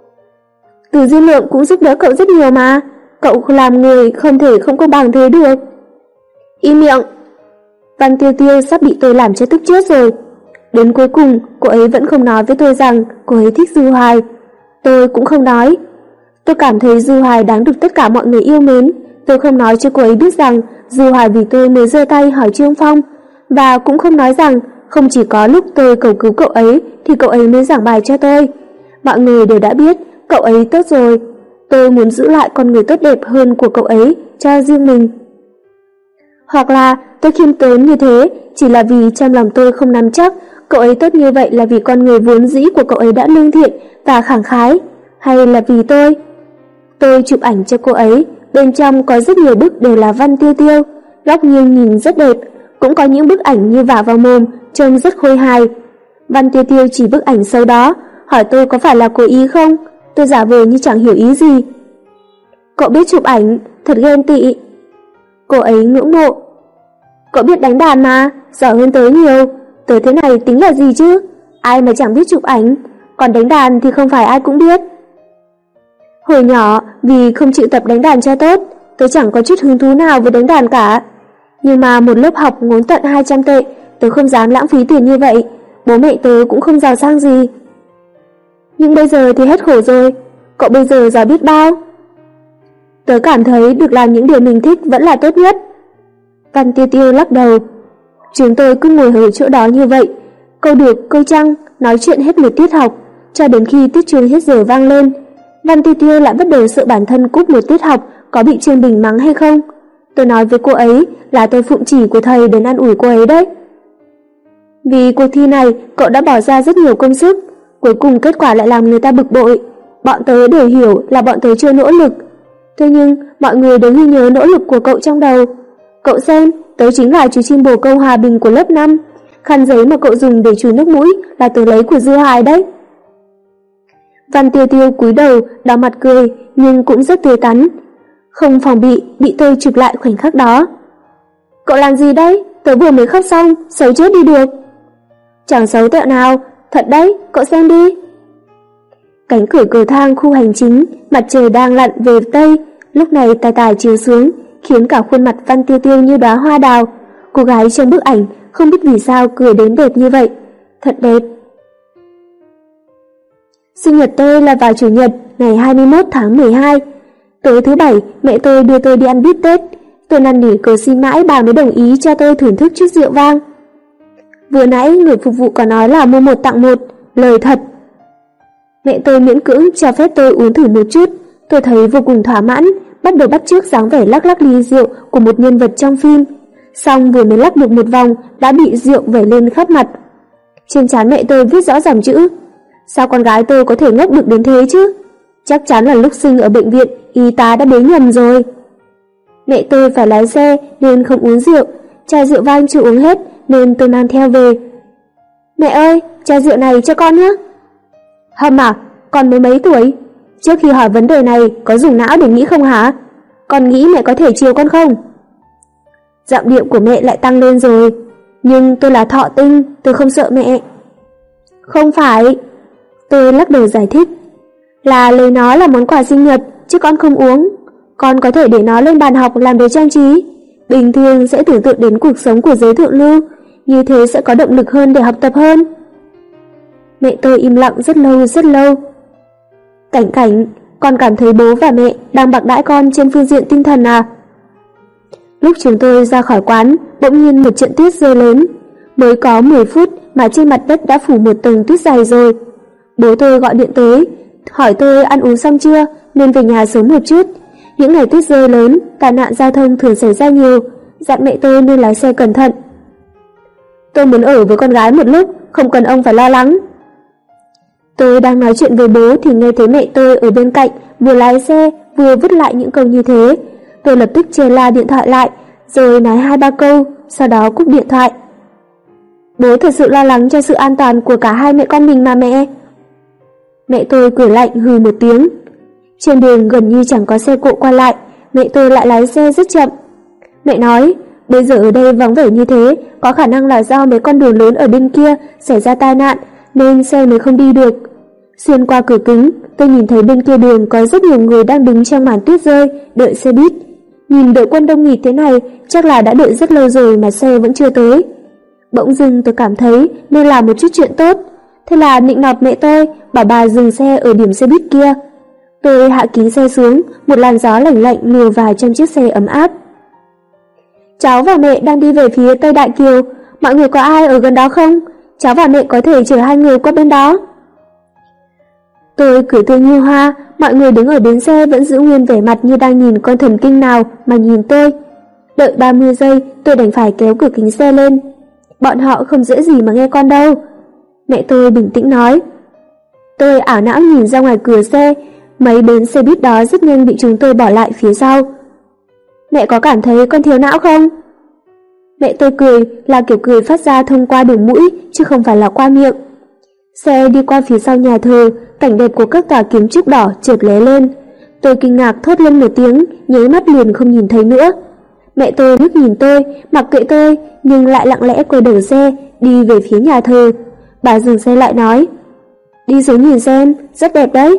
Từ Dư Lượng cũng giúp đỡ cậu rất nhiều mà. Cậu làm người không thể không công bằng thế được. Im miệng. Văn Tiêu Tiêu sắp bị tôi làm cho tức chết rồi. Đến cuối cùng, cô ấy vẫn không nói với tôi rằng cô ấy thích Dư Hoài. Tôi cũng không nói. Tôi cảm thấy Dư Hoài đáng được tất cả mọi người yêu mến. Tôi không nói cho cô ấy biết rằng Dư Hoài vì tôi mới giơ tay hỏi Trương Phong, và cũng không nói rằng không chỉ có lúc tôi cầu cứu cậu ấy thì cậu ấy mới giảng bài cho tôi. Mọi người đều đã biết cậu ấy tốt rồi. Tôi muốn giữ lại con người tốt đẹp hơn của cậu ấy cho riêng mình. Hoặc là tôi khiêm tốn như thế chỉ là vì trong lòng tôi không nắm chắc cậu ấy tốt như vậy là vì con người vốn dĩ của cậu ấy đã lương thiện và khẳng khái, hay là vì tôi? Tôi chụp ảnh cho cô ấy, bên trong có rất nhiều bức đều là Văn Tiêu Tiêu, góc nghiêng nhìn rất đẹp, cũng có những bức ảnh như vả vào mồm, trông rất khôi hài. Văn Tiêu Tiêu chỉ bức ảnh sau đó, hỏi tôi có phải là cố ý không? Tôi giả vờ như chẳng hiểu ý gì. Cậu biết chụp ảnh, thật ghen tị. Cô ấy ngưỡng mộ. Cậu biết đánh đàn mà, giỏi hơn tớ nhiều. Tớ thế này tính là gì chứ? Ai mà chẳng biết chụp ảnh, còn đánh đàn thì không phải ai cũng biết. Hồi nhỏ, vì không chịu tập đánh đàn cho tốt, tớ chẳng có chút hứng thú nào với đánh đàn cả. Nhưng mà một lớp học ngốn tận 200 tệ, tớ không dám lãng phí tiền như vậy. Bố mẹ tớ cũng không giàu sang gì. Nhưng bây giờ thì hết khổ rồi. Cậu bây giờ giỏi biết bao. Tớ cảm thấy được làm những điều mình thích vẫn là tốt nhất. Văn Tiêu Tiêu lắc đầu. Chúng tôi cứ ngồi ở chỗ đó như vậy, câu được câu trăng, nói chuyện hết một tiết học, cho đến khi tiết chuông hết giờ vang lên. Văn Tiêu Tiêu lại bắt đầu sợ bản thân cúp một tiết học có bị Trương Bình mắng hay không. Tôi nói với cô ấy là tôi phụng chỉ của thầy đến an ủi cô ấy đấy. Vì cuộc thi này, cậu đã bỏ ra rất nhiều công sức, cuối cùng kết quả lại làm người ta bực bội. Bọn tớ đều hiểu là bọn tớ chưa nỗ lực. Thế nhưng, mọi người đều ghi nhớ nỗ lực của cậu trong đầu. Cậu xem, tớ chính là chú chim bồ câu hòa bình của lớp 5. Khăn giấy mà cậu dùng để chùi nước mũi là tớ lấy của Dư Hoài đấy. Văn Tiêu Tiêu cúi đầu, đỏ mặt cười, nhưng cũng rất tươi tắn. Không phòng bị tôi chụp lại khoảnh khắc đó. Cậu làm gì đấy? Tớ vừa mới khóc xong, xấu chết đi được. Chẳng xấu tẹo nào, thật đấy, cậu xem đi. Cánh cửa cầu thang khu hành chính, mặt trời đang lặn về Tây, lúc này tài tài chiếu xuống, khiến cả khuôn mặt Văn Tiêu Tiêu như đóa hoa đào. Cô gái trong bức ảnh không biết vì sao cười đến đẹp như vậy. Thật đẹp. Sinh nhật tôi là vào Chủ nhật, ngày 21 tháng 12. Tối thứ Bảy, mẹ tôi đưa tôi đi ăn bít tết. Tôi năn nỉ cầu xin mãi bà mới đồng ý cho tôi thưởng thức chút rượu vang. Vừa nãy người phục vụ có nói là mua 1 tặng 1, lời thật. Mẹ tôi miễn cưỡng cho phép tôi uống thử một chút. Tôi thấy vô cùng thỏa mãn, bắt đầu bắt chước dáng vẻ lắc lắc ly rượu của một nhân vật trong phim. Xong vừa mới lắc được một vòng đã bị rượu vẩy lên khắp mặt. Trên trán mẹ tôi viết rõ dòng chữ: sao con gái tôi có thể ngốc được đến thế chứ? Chắc chắn là lúc sinh ở bệnh viện, y tá đã bế nhầm rồi. Mẹ tôi phải lái xe nên không uống rượu, chai rượu vang chưa uống hết nên tôi mang theo về. Mẹ ơi, chai rượu này cho con nhé. Hâm à, con mới mấy tuổi? Trước khi hỏi vấn đề này có dùng não để nghĩ không hả? Con nghĩ mẹ có thể chiều con không? Giọng điệu của mẹ lại tăng lên rồi. Nhưng tôi là thọ tinh, tôi không sợ mẹ. Không phải. Tôi lắc đầu giải thích. Là lấy nó là món quà sinh nhật, chứ con không uống. Con có thể để nó lên bàn học làm đồ trang trí. Bình thường sẽ tưởng tượng đến cuộc sống của giới thượng lưu, như thế sẽ có động lực hơn để học tập hơn. Mẹ tôi im lặng rất lâu. Cảnh Cảnh, con cảm thấy bố và mẹ đang bạc đãi con trên phương diện tinh thần à? Lúc chúng tôi ra khỏi quán, bỗng nhiên một trận tuyết rơi lớn. Mới có 10 phút mà trên mặt đất đã phủ một tầng tuyết dày rồi. Bố tôi gọi điện tới, hỏi tôi ăn uống xong chưa nên về nhà sớm một chút. Những ngày tuyết rơi lớn, tai nạn giao thông thường xảy ra nhiều, dặn mẹ tôi nên lái xe cẩn thận. Tôi muốn ở với con gái một lúc, không cần ông phải lo lắng. Tôi đang nói chuyện với bố thì nghe thấy mẹ tôi ở bên cạnh vừa lái xe vừa vứt lại những câu như thế. Tôi lập tức chê la điện thoại lại, rồi nói 2-3 câu, sau đó cúp điện thoại. Bố thật sự lo lắng cho sự an toàn của cả hai mẹ con mình mà mẹ. Mẹ tôi cười lạnh hừ một tiếng. Trên đường gần như chẳng có xe cộ qua lại, mẹ tôi lại lái xe rất chậm. Mẹ nói, bây giờ ở đây vắng vẻ như thế, có khả năng là do mấy con đường lớn ở bên kia xảy ra tai nạn, nên xe mới không đi được. Xuyên qua cửa kính, tôi nhìn thấy bên kia đường có rất nhiều người đang đứng trong màn tuyết rơi, đợi xe buýt. Nhìn đội quân đông nghịt thế này, chắc là đã đợi rất lâu rồi mà xe vẫn chưa tới. Bỗng dưng tôi cảm thấy nên làm một chút chuyện tốt. Thế là nịnh nọt mẹ tôi, bảo bà dừng xe ở điểm xe buýt kia. Tôi hạ kính xe xuống, một làn gió lạnh lạnh lùa vào trong chiếc xe ấm áp. Cháu và mẹ đang đi về phía Tây Đại Kiều, mọi người có ai ở gần đó không? Cháu và mẹ có thể chở hai người qua bên đó. Tôi cười tươi như hoa, mọi người đứng ở bến xe vẫn giữ nguyên vẻ mặt như đang nhìn con thần kinh nào mà nhìn tôi. Đợi 30 giây, tôi đành phải kéo cửa kính xe lên. Bọn họ không dễ gì mà nghe con đâu. Mẹ tôi bình tĩnh nói. Tôi ảo não nhìn ra ngoài cửa xe, mấy bến xe buýt đó rất nhanh bị chúng tôi bỏ lại phía sau. Mẹ có cảm thấy con thiếu não không? Mẹ tôi cười là kiểu cười phát ra thông qua đường mũi, chứ không phải là qua miệng. Xe đi qua phía sau nhà thờ, cảnh đẹp của các tòa kiến trúc đỏ chợt lóe lên. Tôi kinh ngạc thốt lên một tiếng, nháy mắt liền không nhìn thấy nữa. Mẹ tôi liếc nhìn tôi, mặc kệ tôi, nhưng lại lặng lẽ quay đầu xe, đi về phía nhà thờ. Bà dừng xe lại nói, đi xuống nhìn xem, rất đẹp đấy.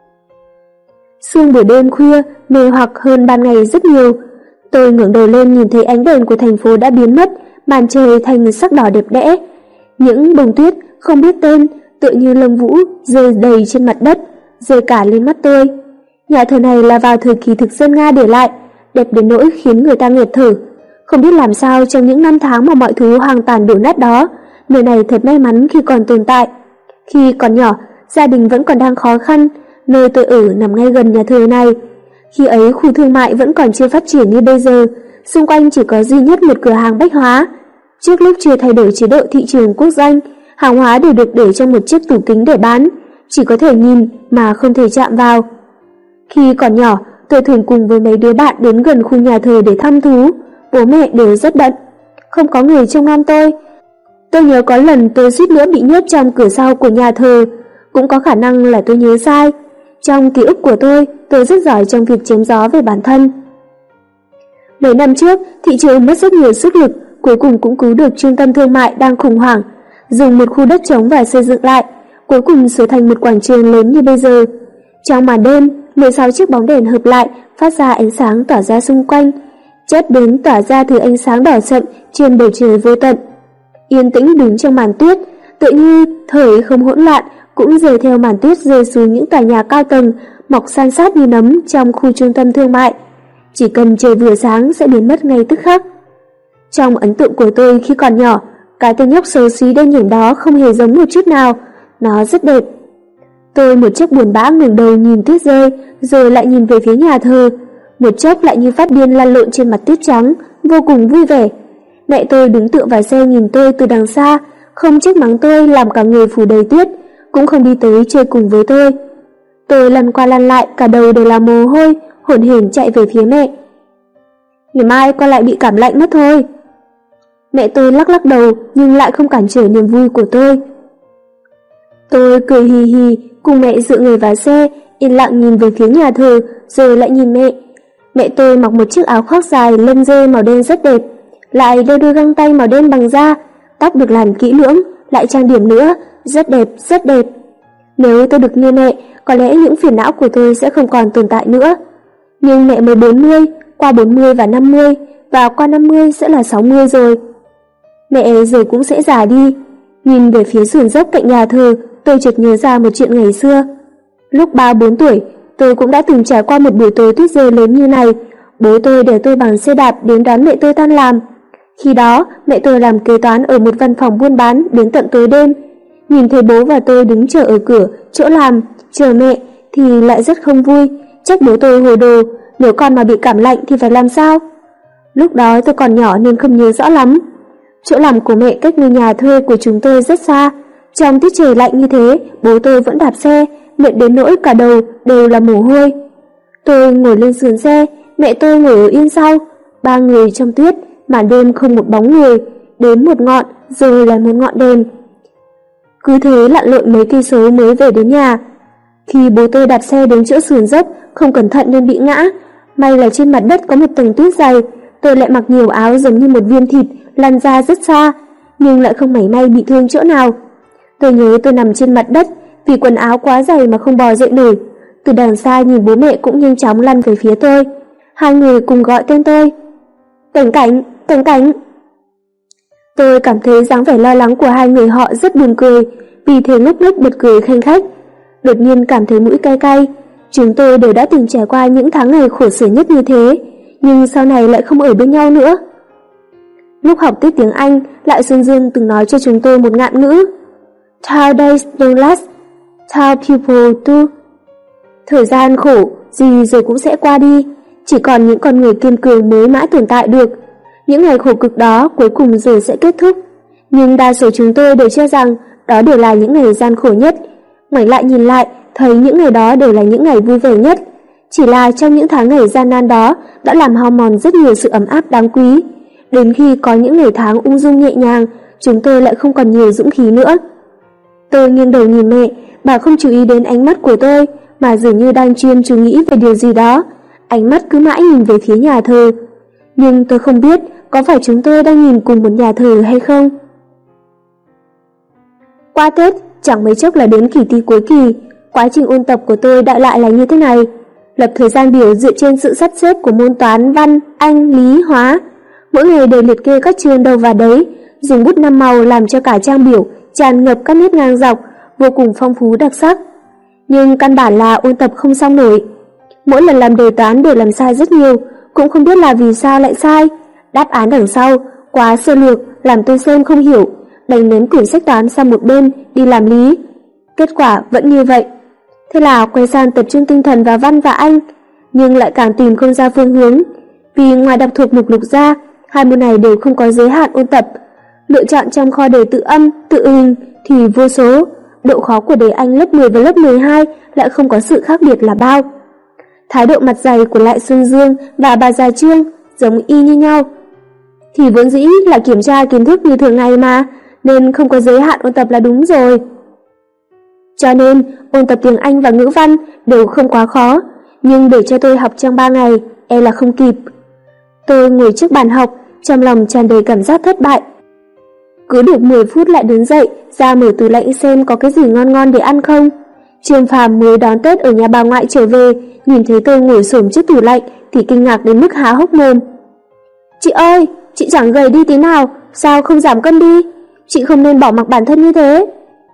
Sương buổi đêm khuya, mê hoặc hơn ban ngày rất nhiều. Tôi ngẩng đầu lên nhìn thấy ánh đèn của thành phố đã biến mất, màn trời thành sắc đỏ đẹp đẽ. Những bông tuyết không biết tên, tựa như lông vũ, rơi đầy trên mặt đất, rơi cả lên mắt tôi. Nhà thờ này là vào thời kỳ thực dân Nga để lại, đẹp đến nỗi khiến người ta nghẹt thở. Không biết làm sao trong những năm tháng mà mọi thứ hoang tàn đổ nát đó, nơi này thật may mắn khi còn tồn tại. Khi còn nhỏ, gia đình vẫn còn đang khó khăn, nơi tôi ở nằm ngay gần nhà thờ này. Khi ấy khu thương mại vẫn còn chưa phát triển như bây giờ, xung quanh chỉ có duy nhất một cửa hàng bách hóa. Trước lúc chưa thay đổi chế độ thị trường quốc doanh, hàng hóa đều được để trong một chiếc tủ kính để bán, chỉ có thể nhìn mà không thể chạm vào. Khi còn nhỏ, tôi thường cùng với mấy đứa bạn đến gần khu nhà thờ để thăm thú, bố mẹ đều rất bận, không có người trông nom tôi. Tôi nhớ có lần tôi suýt nữa bị nhốt trong cửa sau của nhà thờ, cũng có khả năng là tôi nhớ sai. Trong ký ức của tôi rất giỏi trong việc chém gió về bản thân. Mấy năm trước, thị trường mất rất nhiều sức lực, cuối cùng cũng cứu được trung tâm thương mại đang khủng hoảng, dùng một khu đất trống và xây dựng lại, cuối cùng sửa thành một quảng trường lớn như bây giờ. Trong màn đêm, 16 chiếc bóng đèn hợp lại, phát ra ánh sáng tỏa ra xung quanh, chất đến tỏa ra từ ánh sáng đỏ sậm trên bầu trời vô tận. Yên tĩnh đứng trong màn tuyết, tựa như thời không hỗn loạn, cũng rời theo màn tuyết rơi xuống những tòa nhà cao tầng mọc san sát như nấm trong khu trung tâm thương mại. Chỉ cần trời vừa sáng sẽ biến mất ngay tức khắc. Trong ấn tượng của tôi khi còn nhỏ, cái tên nhóc xấu xí đen nhẻm đó không hề giống một chút nào, nó rất đẹp. Tôi một chốc buồn bã ngẩng đầu nhìn tuyết rơi, rồi lại nhìn về phía nhà thờ, một chốc lại như phát điên lăn lộn trên mặt tuyết trắng, vô cùng vui vẻ. Mẹ tôi đứng tựa vào xe nhìn tôi từ đằng xa, không trách mắng tôi làm cả người phủ đầy tuyết, cũng không đi tới chơi cùng với tôi. Tôi lăn qua lăn lại, cả đầu đều là mồ hôi, hổn hển chạy về phía mẹ. Ngày mai con lại bị cảm lạnh mất thôi. Mẹ tôi lắc lắc đầu nhưng lại không cản trở niềm vui của tôi. Tôi cười hì hì cùng mẹ dựa người vào xe, yên lặng nhìn về phía nhà thờ rồi lại nhìn mẹ. Mẹ tôi mặc một chiếc áo khoác dài lông dê màu đen rất đẹp, lại đeo đôi găng tay màu đen bằng da, tóc được làm kỹ lưỡng, lại trang điểm nữa, rất đẹp, rất đẹp. Nếu tôi được như mẹ, có lẽ những phiền não của tôi sẽ không còn tồn tại nữa. Nhưng mẹ mới 40, qua 40 và 50, và qua 50 sẽ là 60 rồi. Mẹ rồi cũng sẽ già đi. Nhìn về phía sườn dốc cạnh nhà thờ, tôi chợt nhớ ra một chuyện ngày xưa. Lúc 3-4 tuổi, tôi cũng đã từng trải qua một buổi tối tuyết rơi lớn như này. Bố tôi để tôi bằng xe đạp đến đón mẹ tôi tan làm. Khi đó, mẹ tôi làm kế toán ở một văn phòng buôn bán đến tận tối đêm. Nhìn thấy bố và tôi đứng chờ ở cửa, chỗ làm, chờ mẹ, thì lại rất không vui, trách bố tôi hồ đồ, nếu con mà bị cảm lạnh thì phải làm sao? Lúc đó tôi còn nhỏ nên không nhớ rõ lắm. Chỗ làm của mẹ cách nơi nhà thuê của chúng tôi rất xa. Trong tiết trời lạnh như thế, bố tôi vẫn đạp xe, mệt đến nỗi cả đầu đều là mồ hôi. Tôi ngồi lên sườn xe, mẹ tôi ngồi ở yên sau. Ba người trong tuyết, màn đêm không một bóng người, đến một ngọn rồi lại một ngọn đèn. Cứ thế lặn lội mấy cây số mới về đến nhà. Khi bố tôi đạp xe đến chỗ sườn dốc, không cẩn thận nên bị ngã. May là trên mặt đất có một tầng tuyết dày, tôi lại mặc nhiều áo giống như một viên thịt lăn ra rất xa, nhưng lại không mảy may bị thương chỗ nào. Tôi nhớ tôi nằm trên mặt đất vì quần áo quá dày mà không bò dậy nổi. Từ đằng xa nhìn bố mẹ cũng nhanh chóng lăn về phía tôi. Hai người cùng gọi tên tôi. Cảnh Cảnh, Cảnh Cảnh. Tôi cảm thấy dáng vẻ lo lắng của hai người họ rất buồn cười, vì thế lúc bật cười khanh khách. Đột nhiên cảm thấy mũi cay cay. Chúng tôi đều đã từng trải qua những tháng ngày khổ sở nhất như thế, nhưng sau này lại không ở bên nhau nữa. Lúc học tiết tiếng Anh, Lại Xuân Dương từng nói cho chúng tôi một ngạn ngữ: How days don't last, how people do. Thời gian khổ gì rồi cũng sẽ qua đi, chỉ còn những con người kiên cường mới mãi tồn tại được. Những ngày khổ cực đó cuối cùng rồi sẽ kết thúc, nhưng đa số chúng tôi đều cho rằng đó đều là những ngày gian khổ nhất. Ngoảnh lại nhìn lại, thấy những ngày đó đều là những ngày vui vẻ nhất. Chỉ là trong những tháng ngày gian nan đó đã làm hao mòn rất nhiều sự ấm áp đáng quý. Đến khi có những ngày tháng ung dung nhẹ nhàng, chúng tôi lại không còn nhiều dũng khí nữa. Tôi nghiêng đầu nhìn mẹ, bà không chú ý đến ánh mắt của tôi, mà dường như đang chuyên chú nghĩ về điều gì đó. Ánh mắt cứ mãi nhìn về phía nhà thờ. Nhưng tôi không biết có phải chúng tôi đang nhìn cùng một nhà thờ hay không. Qua Tết, chẳng mấy chốc là đến kỳ thi cuối kỳ. Quá trình ôn tập của tôi đại loại là như thế này: lập thời gian biểu dựa trên sự sắp xếp của môn toán, văn, Anh, lý, hóa. Mỗi ngày đều liệt kê các chương đâu vào đấy, dùng bút 5 màu làm cho cả trang biểu tràn ngập các nét ngang dọc, vô cùng phong phú đặc sắc. Nhưng căn bản là ôn tập không xong nổi. Mỗi lần làm đề toán đều làm sai rất nhiều, cũng không biết là vì sao lại sai. Đáp án đằng sau quá sơ lược làm tôi xem không hiểu, đành ném quyển sách toán sang một bên đi làm lý. Kết quả vẫn như vậy. Thế là quay sang tập trung tinh thần vào văn và Anh, nhưng lại càng tìm không ra phương hướng. Vì ngoài đọc thuộc mục lục ra, hai môn này đều không có giới hạn ôn tập. Lựa chọn trong kho đề tự âm, tự hình thì vô số. Độ khó của đề Anh lớp 10 và lớp 12 lại không có sự khác biệt là bao. Thái độ mặt dày của Lại Xuân Dương và bà già Trương giống y như nhau. Thì vốn dĩ là kiểm tra kiến thức như thường ngày mà, nên không có giới hạn ôn tập là đúng rồi. Cho nên ôn tập tiếng Anh và ngữ văn đều không quá khó, nhưng để cho tôi học trong 3 ngày e là không kịp. Tôi ngồi trước bàn học, trong lòng tràn đầy cảm giác thất bại. Cứ được 10 phút lại đứng dậy, ra mở tủ lạnh xem có cái gì ngon ngon để ăn không. Trương Phàm mới đón Tết ở nhà bà ngoại trở về, nhìn thấy tôi ngồi xổm trước tủ lạnh thì kinh ngạc đến mức há hốc mồm. Chị ơi, chị chẳng gầy đi tí nào, sao không giảm cân đi? Chị không nên bỏ mặc bản thân như thế.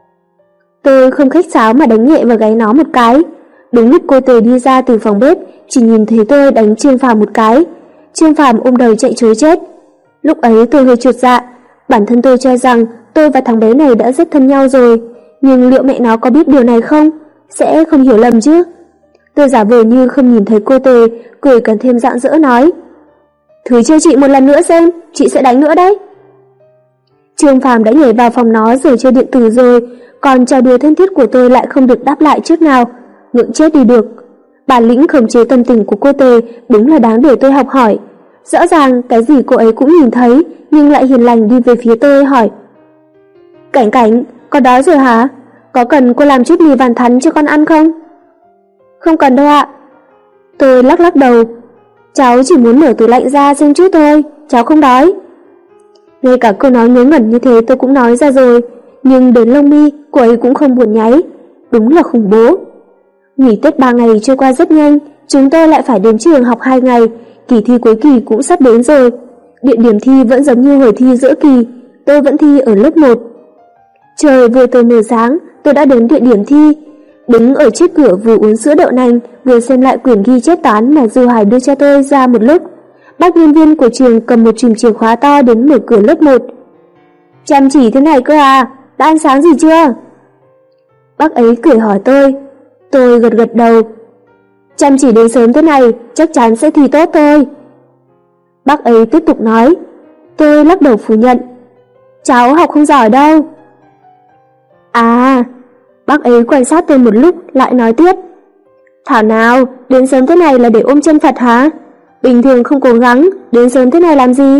Tôi không khách sáo mà đánh nhẹ vào gáy nó một cái. Đúng lúc cô Tề đi ra từ phòng bếp, chỉ nhìn thấy tôi đánh Trương Phàm một cái. Trương Phàm ôm đầu chạy trối chết. Lúc ấy tôi hơi chột dạ. Bản thân tôi cho rằng tôi và thằng bé này đã rất thân nhau rồi, nhưng liệu mẹ nó có biết điều này không? Sẽ không hiểu lầm chứ? Tôi giả vờ như không nhìn thấy cô Tề, cười càng thêm rạng rỡ nói: Thử chơi chị một lần nữa xem, chị sẽ đánh nữa đấy. Trương Phàm đã nhảy vào phòng nó rồi chơi điện tử rồi, còn trò đùa thân thiết của tôi lại không được đáp lại chút nào. Ngượng chết đi được. Bản lĩnh khống chế tâm tình của cô Tề đúng là đáng để tôi học hỏi. Rõ ràng cái gì cô ấy cũng nhìn thấy, nhưng lại hiền lành đi về phía tôi hỏi: Cảnh Cảnh, con đói rồi hả? Có cần cô làm chút mì vằn thắn cho con ăn không? Không cần đâu ạ. Tôi lắc lắc đầu. Cháu chỉ muốn mở tủ lạnh ra xem chút thôi, cháu không đói. Ngay cả câu nói ngớ ngẩn như thế tôi cũng nói ra rồi, nhưng đến lông mi cô ấy cũng không buồn nháy. Đúng là khủng bố. Nghỉ Tết 3 ngày trôi qua rất nhanh, chúng tôi lại phải đến trường học 2 ngày, kỳ thi cuối kỳ cũng sắp đến rồi. Địa điểm thi vẫn giống như hồi thi giữa kỳ, tôi vẫn thi ở lớp 1. Trời vừa tờ mờ sáng, tôi đã đến địa điểm thi. Đứng ở trước cửa vừa uống sữa đậu nành, vừa xem lại quyển ghi chép toán mà Du Hải đưa cho tôi ra một lúc. Bác nhân viên của trường cầm một chùm chìa khóa to đến mở cửa lớp 1. Chăm chỉ thế này cơ à, đã ăn sáng gì chưa? Bác ấy cười hỏi tôi. Tôi gật gật đầu. Chăm chỉ đến sớm thế này, chắc chắn sẽ thi tốt thôi. Bác ấy tiếp tục nói. Tôi lắc đầu phủ nhận. Cháu học không giỏi đâu. À, bác ấy quan sát tôi một lúc lại nói tiếp. Thảo nào, đến sớm thế này là để ôm chân Phật hả? Bình thường không cố gắng, đến sớm thế này làm gì?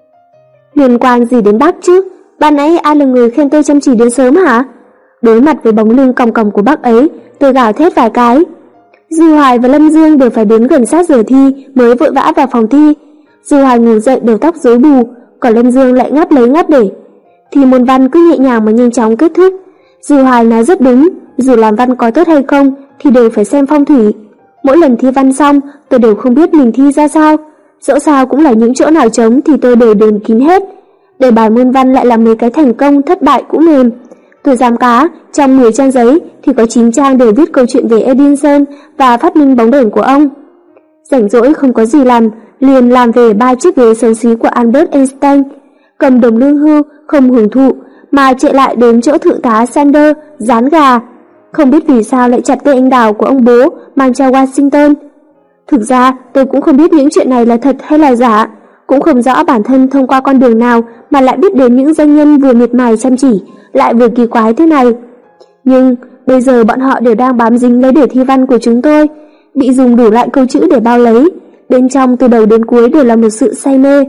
Liên quan gì đến bác chứ? Ban nãy ai là người khen tôi chăm chỉ đến sớm hả? Đối mặt với bóng lưng còng còng của bác ấy, tôi gào thét vài cái. Du Hoài và Lâm Dương đều phải đến gần sát giờ thi mới vội vã vào phòng thi. Du Hoài ngủ dậy đầu tóc rối bù, còn Lâm Dương lại ngáp lấy ngáp để. Thì môn văn cứ nhẹ nhàng mà nhanh chóng kết thúc. Du Hoài nói rất đúng, dù làm văn có tốt hay không thì đều phải xem phong thủy. Mỗi lần thi văn xong, tôi đều không biết mình thi ra sao. Dẫu sao cũng là những chỗ nào trống thì tôi đều đền kín hết. Đề bài môn văn lại là mấy cái thành công thất bại cũng mềm. Tôi dám cá, trong 10 trang giấy thì có 9 trang đều viết câu chuyện về Edison và phát minh bóng đèn của ông. Rảnh rỗi không có gì làm, liền làm về 3 chiếc ghế xấu xí của Albert Einstein. Cầm đồng lương hưu, không hưởng thụ, mà chạy lại đến chỗ thượng tá Sanders rán gà. Không biết vì sao lại chặt cây anh đào của ông bố mang cho Washington. Thực ra tôi cũng không biết những chuyện này là thật hay là giả, cũng không rõ bản thân thông qua con đường nào mà lại biết đến những doanh nhân vừa miệt mài chăm chỉ lại vừa kỳ quái thế này. Nhưng bây giờ bọn họ đều đang bám dính lấy đề thi văn của chúng tôi, bị dùng đủ loại câu chữ để bao lấy, bên trong từ đầu đến cuối đều là một sự say mê.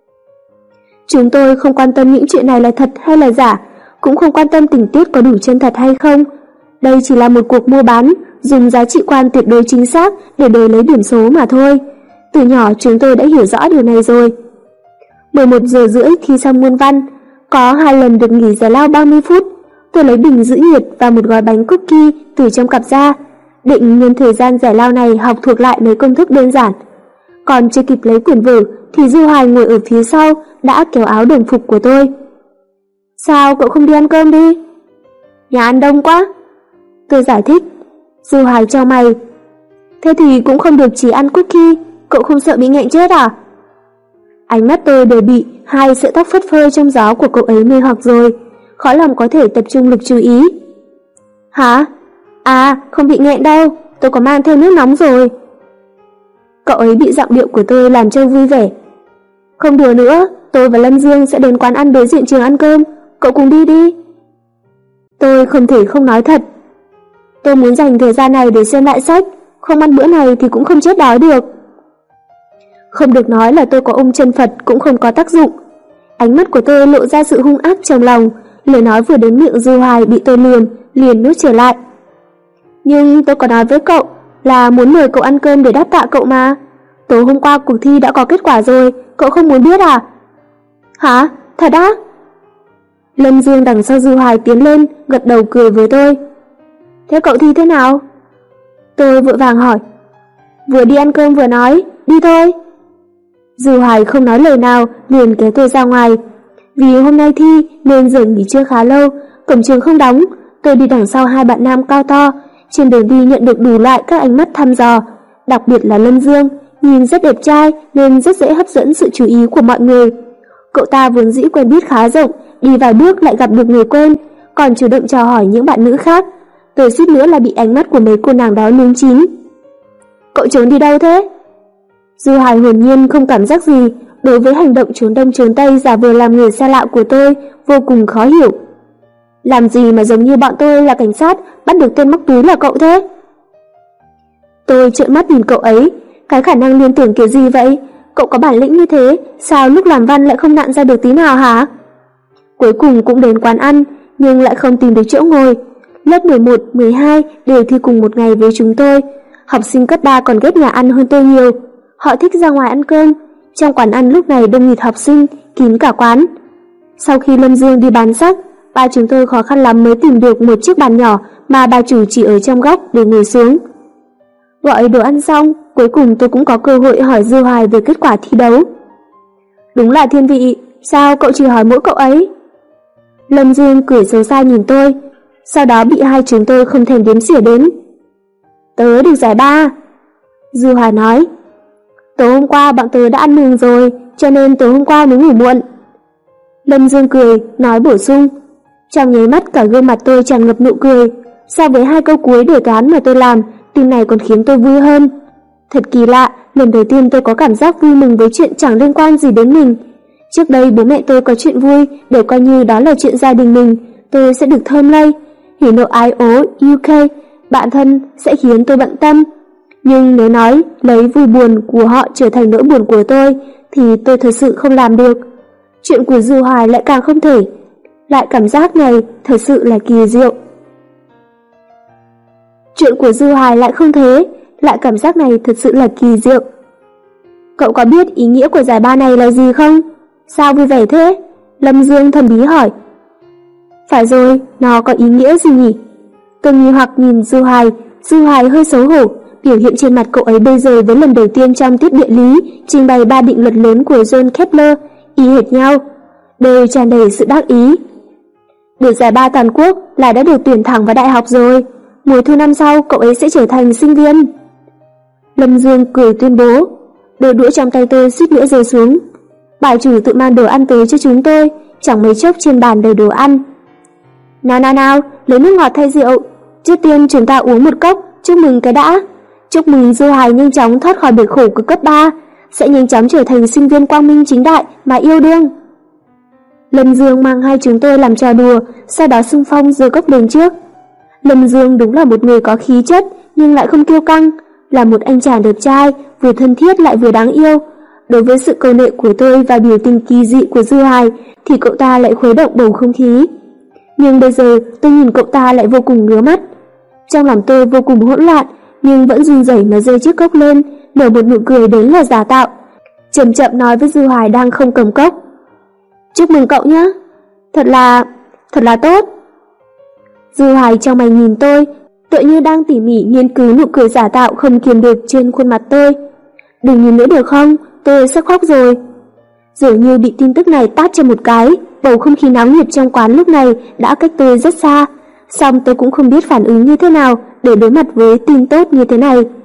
Chúng tôi không quan tâm những chuyện này là thật hay là giả, cũng không quan tâm tình tiết có đủ chân thật hay không. Đây chỉ là một cuộc mua bán, dùng giá trị quan tuyệt đối chính xác để đổi lấy điểm số mà thôi. Từ nhỏ chúng tôi đã hiểu rõ điều này rồi. 11 giờ rưỡi thi xong môn văn, có 2 lần được nghỉ giải lao 30 phút. Tôi lấy bình giữ nhiệt và một gói bánh cookie từ trong cặp ra, định nhân thời gian giải lao này học thuộc lại mấy công thức đơn giản. Còn chưa kịp lấy quyển vở thì Du Hoài ngồi ở phía sau đã kéo áo đồng phục của tôi. Sao cậu không đi ăn cơm đi? Nhà ăn đông quá. Tôi giải thích. Du Hoài chau mày. Thế thì cũng không được chỉ ăn cookie, cậu không sợ bị nghẹn chết à? Ánh mắt tôi đều bị hai sợi tóc phất phơ trong gió của cậu ấy mê hoặc rồi, khó lòng có thể tập trung lực chú ý. Hả? À, không bị nghẹn đâu, tôi có mang theo nước nóng rồi. Cậu ấy bị giọng điệu của tôi làm cho vui vẻ. Không đùa nữa, tôi và Lâm Dương sẽ đến quán ăn đối diện trường ăn cơm, cậu cùng đi đi. Tôi không thể không nói thật. Tôi muốn dành thời gian này để xem lại sách, không ăn bữa này thì cũng không chết đói được. Không được nói là tôi có ôm chân Phật cũng không có tác dụng. Ánh mắt của tôi lộ ra sự hung ác trong lòng, lời nói vừa đến miệng Dư Hoài bị tôi liền nuốt trở lại. Nhưng tôi có nói với cậu là muốn mời cậu ăn cơm để đáp tạ cậu mà. Tối hôm qua cuộc thi đã có kết quả rồi, cậu không muốn biết à? Hả? Thật á? Lâm Dương đằng sau Dư Hoài tiến lên, gật đầu cười với tôi. Thế cậu thi thế nào? Tôi vội vàng hỏi. Vừa đi ăn cơm vừa nói, đi thôi. Dư Hoài không nói lời nào, liền kéo tôi ra ngoài. Vì hôm nay thi nên giờ nghỉ trưa khá lâu, cổng trường không đóng, tôi đi đằng sau hai bạn nam cao to. Trên đường đi nhận được đủ loại các ánh mắt thăm dò, đặc biệt là Lâm Dương, nhìn rất đẹp trai nên rất dễ hấp dẫn sự chú ý của mọi người. Cậu ta vốn dĩ quen biết khá rộng, đi vài bước lại gặp được người quen, còn chủ động chào hỏi những bạn nữ khác. Tôi suýt nữa là bị ánh mắt của mấy cô nàng đó nướng chín. Cậu trốn đi đâu thế? Dư Hoài hồn nhiên không cảm giác gì, đối với hành động trốn đông trốn tây giả vờ làm người xa lạ của tôi vô cùng khó hiểu. Làm gì mà giống như bọn tôi là cảnh sát bắt được tên móc túi là cậu thế? Tôi trợn mắt nhìn cậu ấy, cái khả năng liên tưởng kiểu gì vậy? Cậu có bản lĩnh như thế, sao lúc làm văn lại không nặn ra được tí nào hả? Cuối cùng cũng đến quán ăn, nhưng lại không tìm được chỗ ngồi. Lớp 11, 12 đều thi cùng một ngày với chúng tôi. Học sinh cấp 3 còn ghét nhà ăn hơn tôi nhiều. Họ thích ra ngoài ăn cơm. Trong quán ăn lúc này đông nghịt học sinh, kín cả quán. Sau khi Lâm Dương đi bán sách, ba chúng tôi khó khăn lắm mới tìm được một chiếc bàn nhỏ mà bà chủ chỉ ở trong góc để ngồi xuống. Gọi đồ ăn xong, cuối cùng tôi cũng có cơ hội hỏi Dư Hoài về kết quả thi đấu. Đúng là thiên vị, sao cậu chỉ hỏi mỗi cậu ấy? Lâm Dương cười xấu xa nhìn tôi, sau đó bị hai chúng tôi không thèm đếm xỉa đến. Tớ được giải 3. Dư Hoài nói. Tối hôm qua bọn tớ đã ăn mừng rồi, cho nên tối hôm qua mới ngủ muộn. Lâm Dương cười, nói bổ sung. Trong nháy mắt cả gương mặt tôi tràn ngập nụ cười. So với hai câu cuối đề toán mà tôi làm, tin này còn khiến tôi vui hơn. Thật kỳ lạ, lần đầu tiên tôi có cảm giác vui mừng với chuyện chẳng liên quan gì đến mình. Trước đây bố mẹ tôi có chuyện vui, để coi như đó là chuyện gia đình mình, tôi sẽ được thơm lây. Hỉ nộ ái ố, UK, bạn thân sẽ khiến tôi bận tâm. Nhưng nếu nói lấy vui buồn của họ trở thành nỗi buồn của tôi, thì tôi thật sự không làm được. Chuyện của Dư Hoài lại càng không thể. Lại cảm giác này thật sự là kỳ diệu. Chuyện của Dư Hoài lại không thế, lại cảm giác này thật sự là kỳ diệu. Cậu có biết ý nghĩa của giải 3 này là gì không? Sao vui vẻ thế? Lâm Dương thầm bí hỏi. Phải rồi, nó có ý nghĩa gì nhỉ? Tôi nghi hoặc nhìn Dư Hoài hơi xấu hổ. Biểu hiện trên mặt cậu ấy bây giờ với lần đầu tiên trong tiết địa lý trình bày 3 định luật lớn của John Kepler y hệt nhau, đều tràn đầy sự đắc ý. Được giải 3 toàn quốc là đã được tuyển thẳng vào đại học rồi. Mùa thu năm sau cậu ấy sẽ trở thành sinh viên. Lâm Dương cười tuyên bố. Đôi đũa trong tay tôi suýt nữa rơi xuống. Bà chủ tự mang đồ ăn tới cho chúng tôi, chẳng mấy chốc trên bàn đầy đồ ăn. Nào, lấy nước ngọt thay rượu. Trước tiên chúng ta uống một cốc, chúc mừng cái đã. Chúc mừng Dư Hoài nhanh chóng thoát khỏi biệt khổ của cấp 3, sẽ nhanh chóng trở thành sinh viên quang minh chính đại mà yêu đương. Lâm Dương mang hai chúng tôi làm trò đùa, sau đó xung phong giơ cốc lên trước. Lâm Dương đúng là một người có khí chất nhưng lại không kiêu căng, là một anh chàng đẹp trai, vừa thân thiết lại vừa đáng yêu. Đối với sự cầu nệ của tôi và biểu tình kỳ dị của Dư Hoài thì cậu ta lại khuấy động bầu không khí. Nhưng bây giờ tôi nhìn cậu ta lại vô cùng ngứa mắt. Trong lòng tôi vô cùng hỗn loạn, nhưng vẫn run rẩy mà giơ chiếc cốc lên, nở một nụ cười đến là giả tạo. Chậm chậm nói với Dư Hoài đang không cầm cốc. Chúc mừng cậu nhé, thật là tốt. Dư Hoài trong mày nhìn tôi, tựa như đang tỉ mỉ nghiên cứu nụ cười giả tạo không kiềm được trên khuôn mặt tôi. Đừng nhìn nữa được không, tôi sắp khóc rồi. Dường như bị tin tức này tát cho một cái, bầu không khí náo nhiệt trong quán lúc này đã cách tôi rất xa. Xong tôi cũng không biết phản ứng như thế nào để đối mặt với tin tốt như thế này.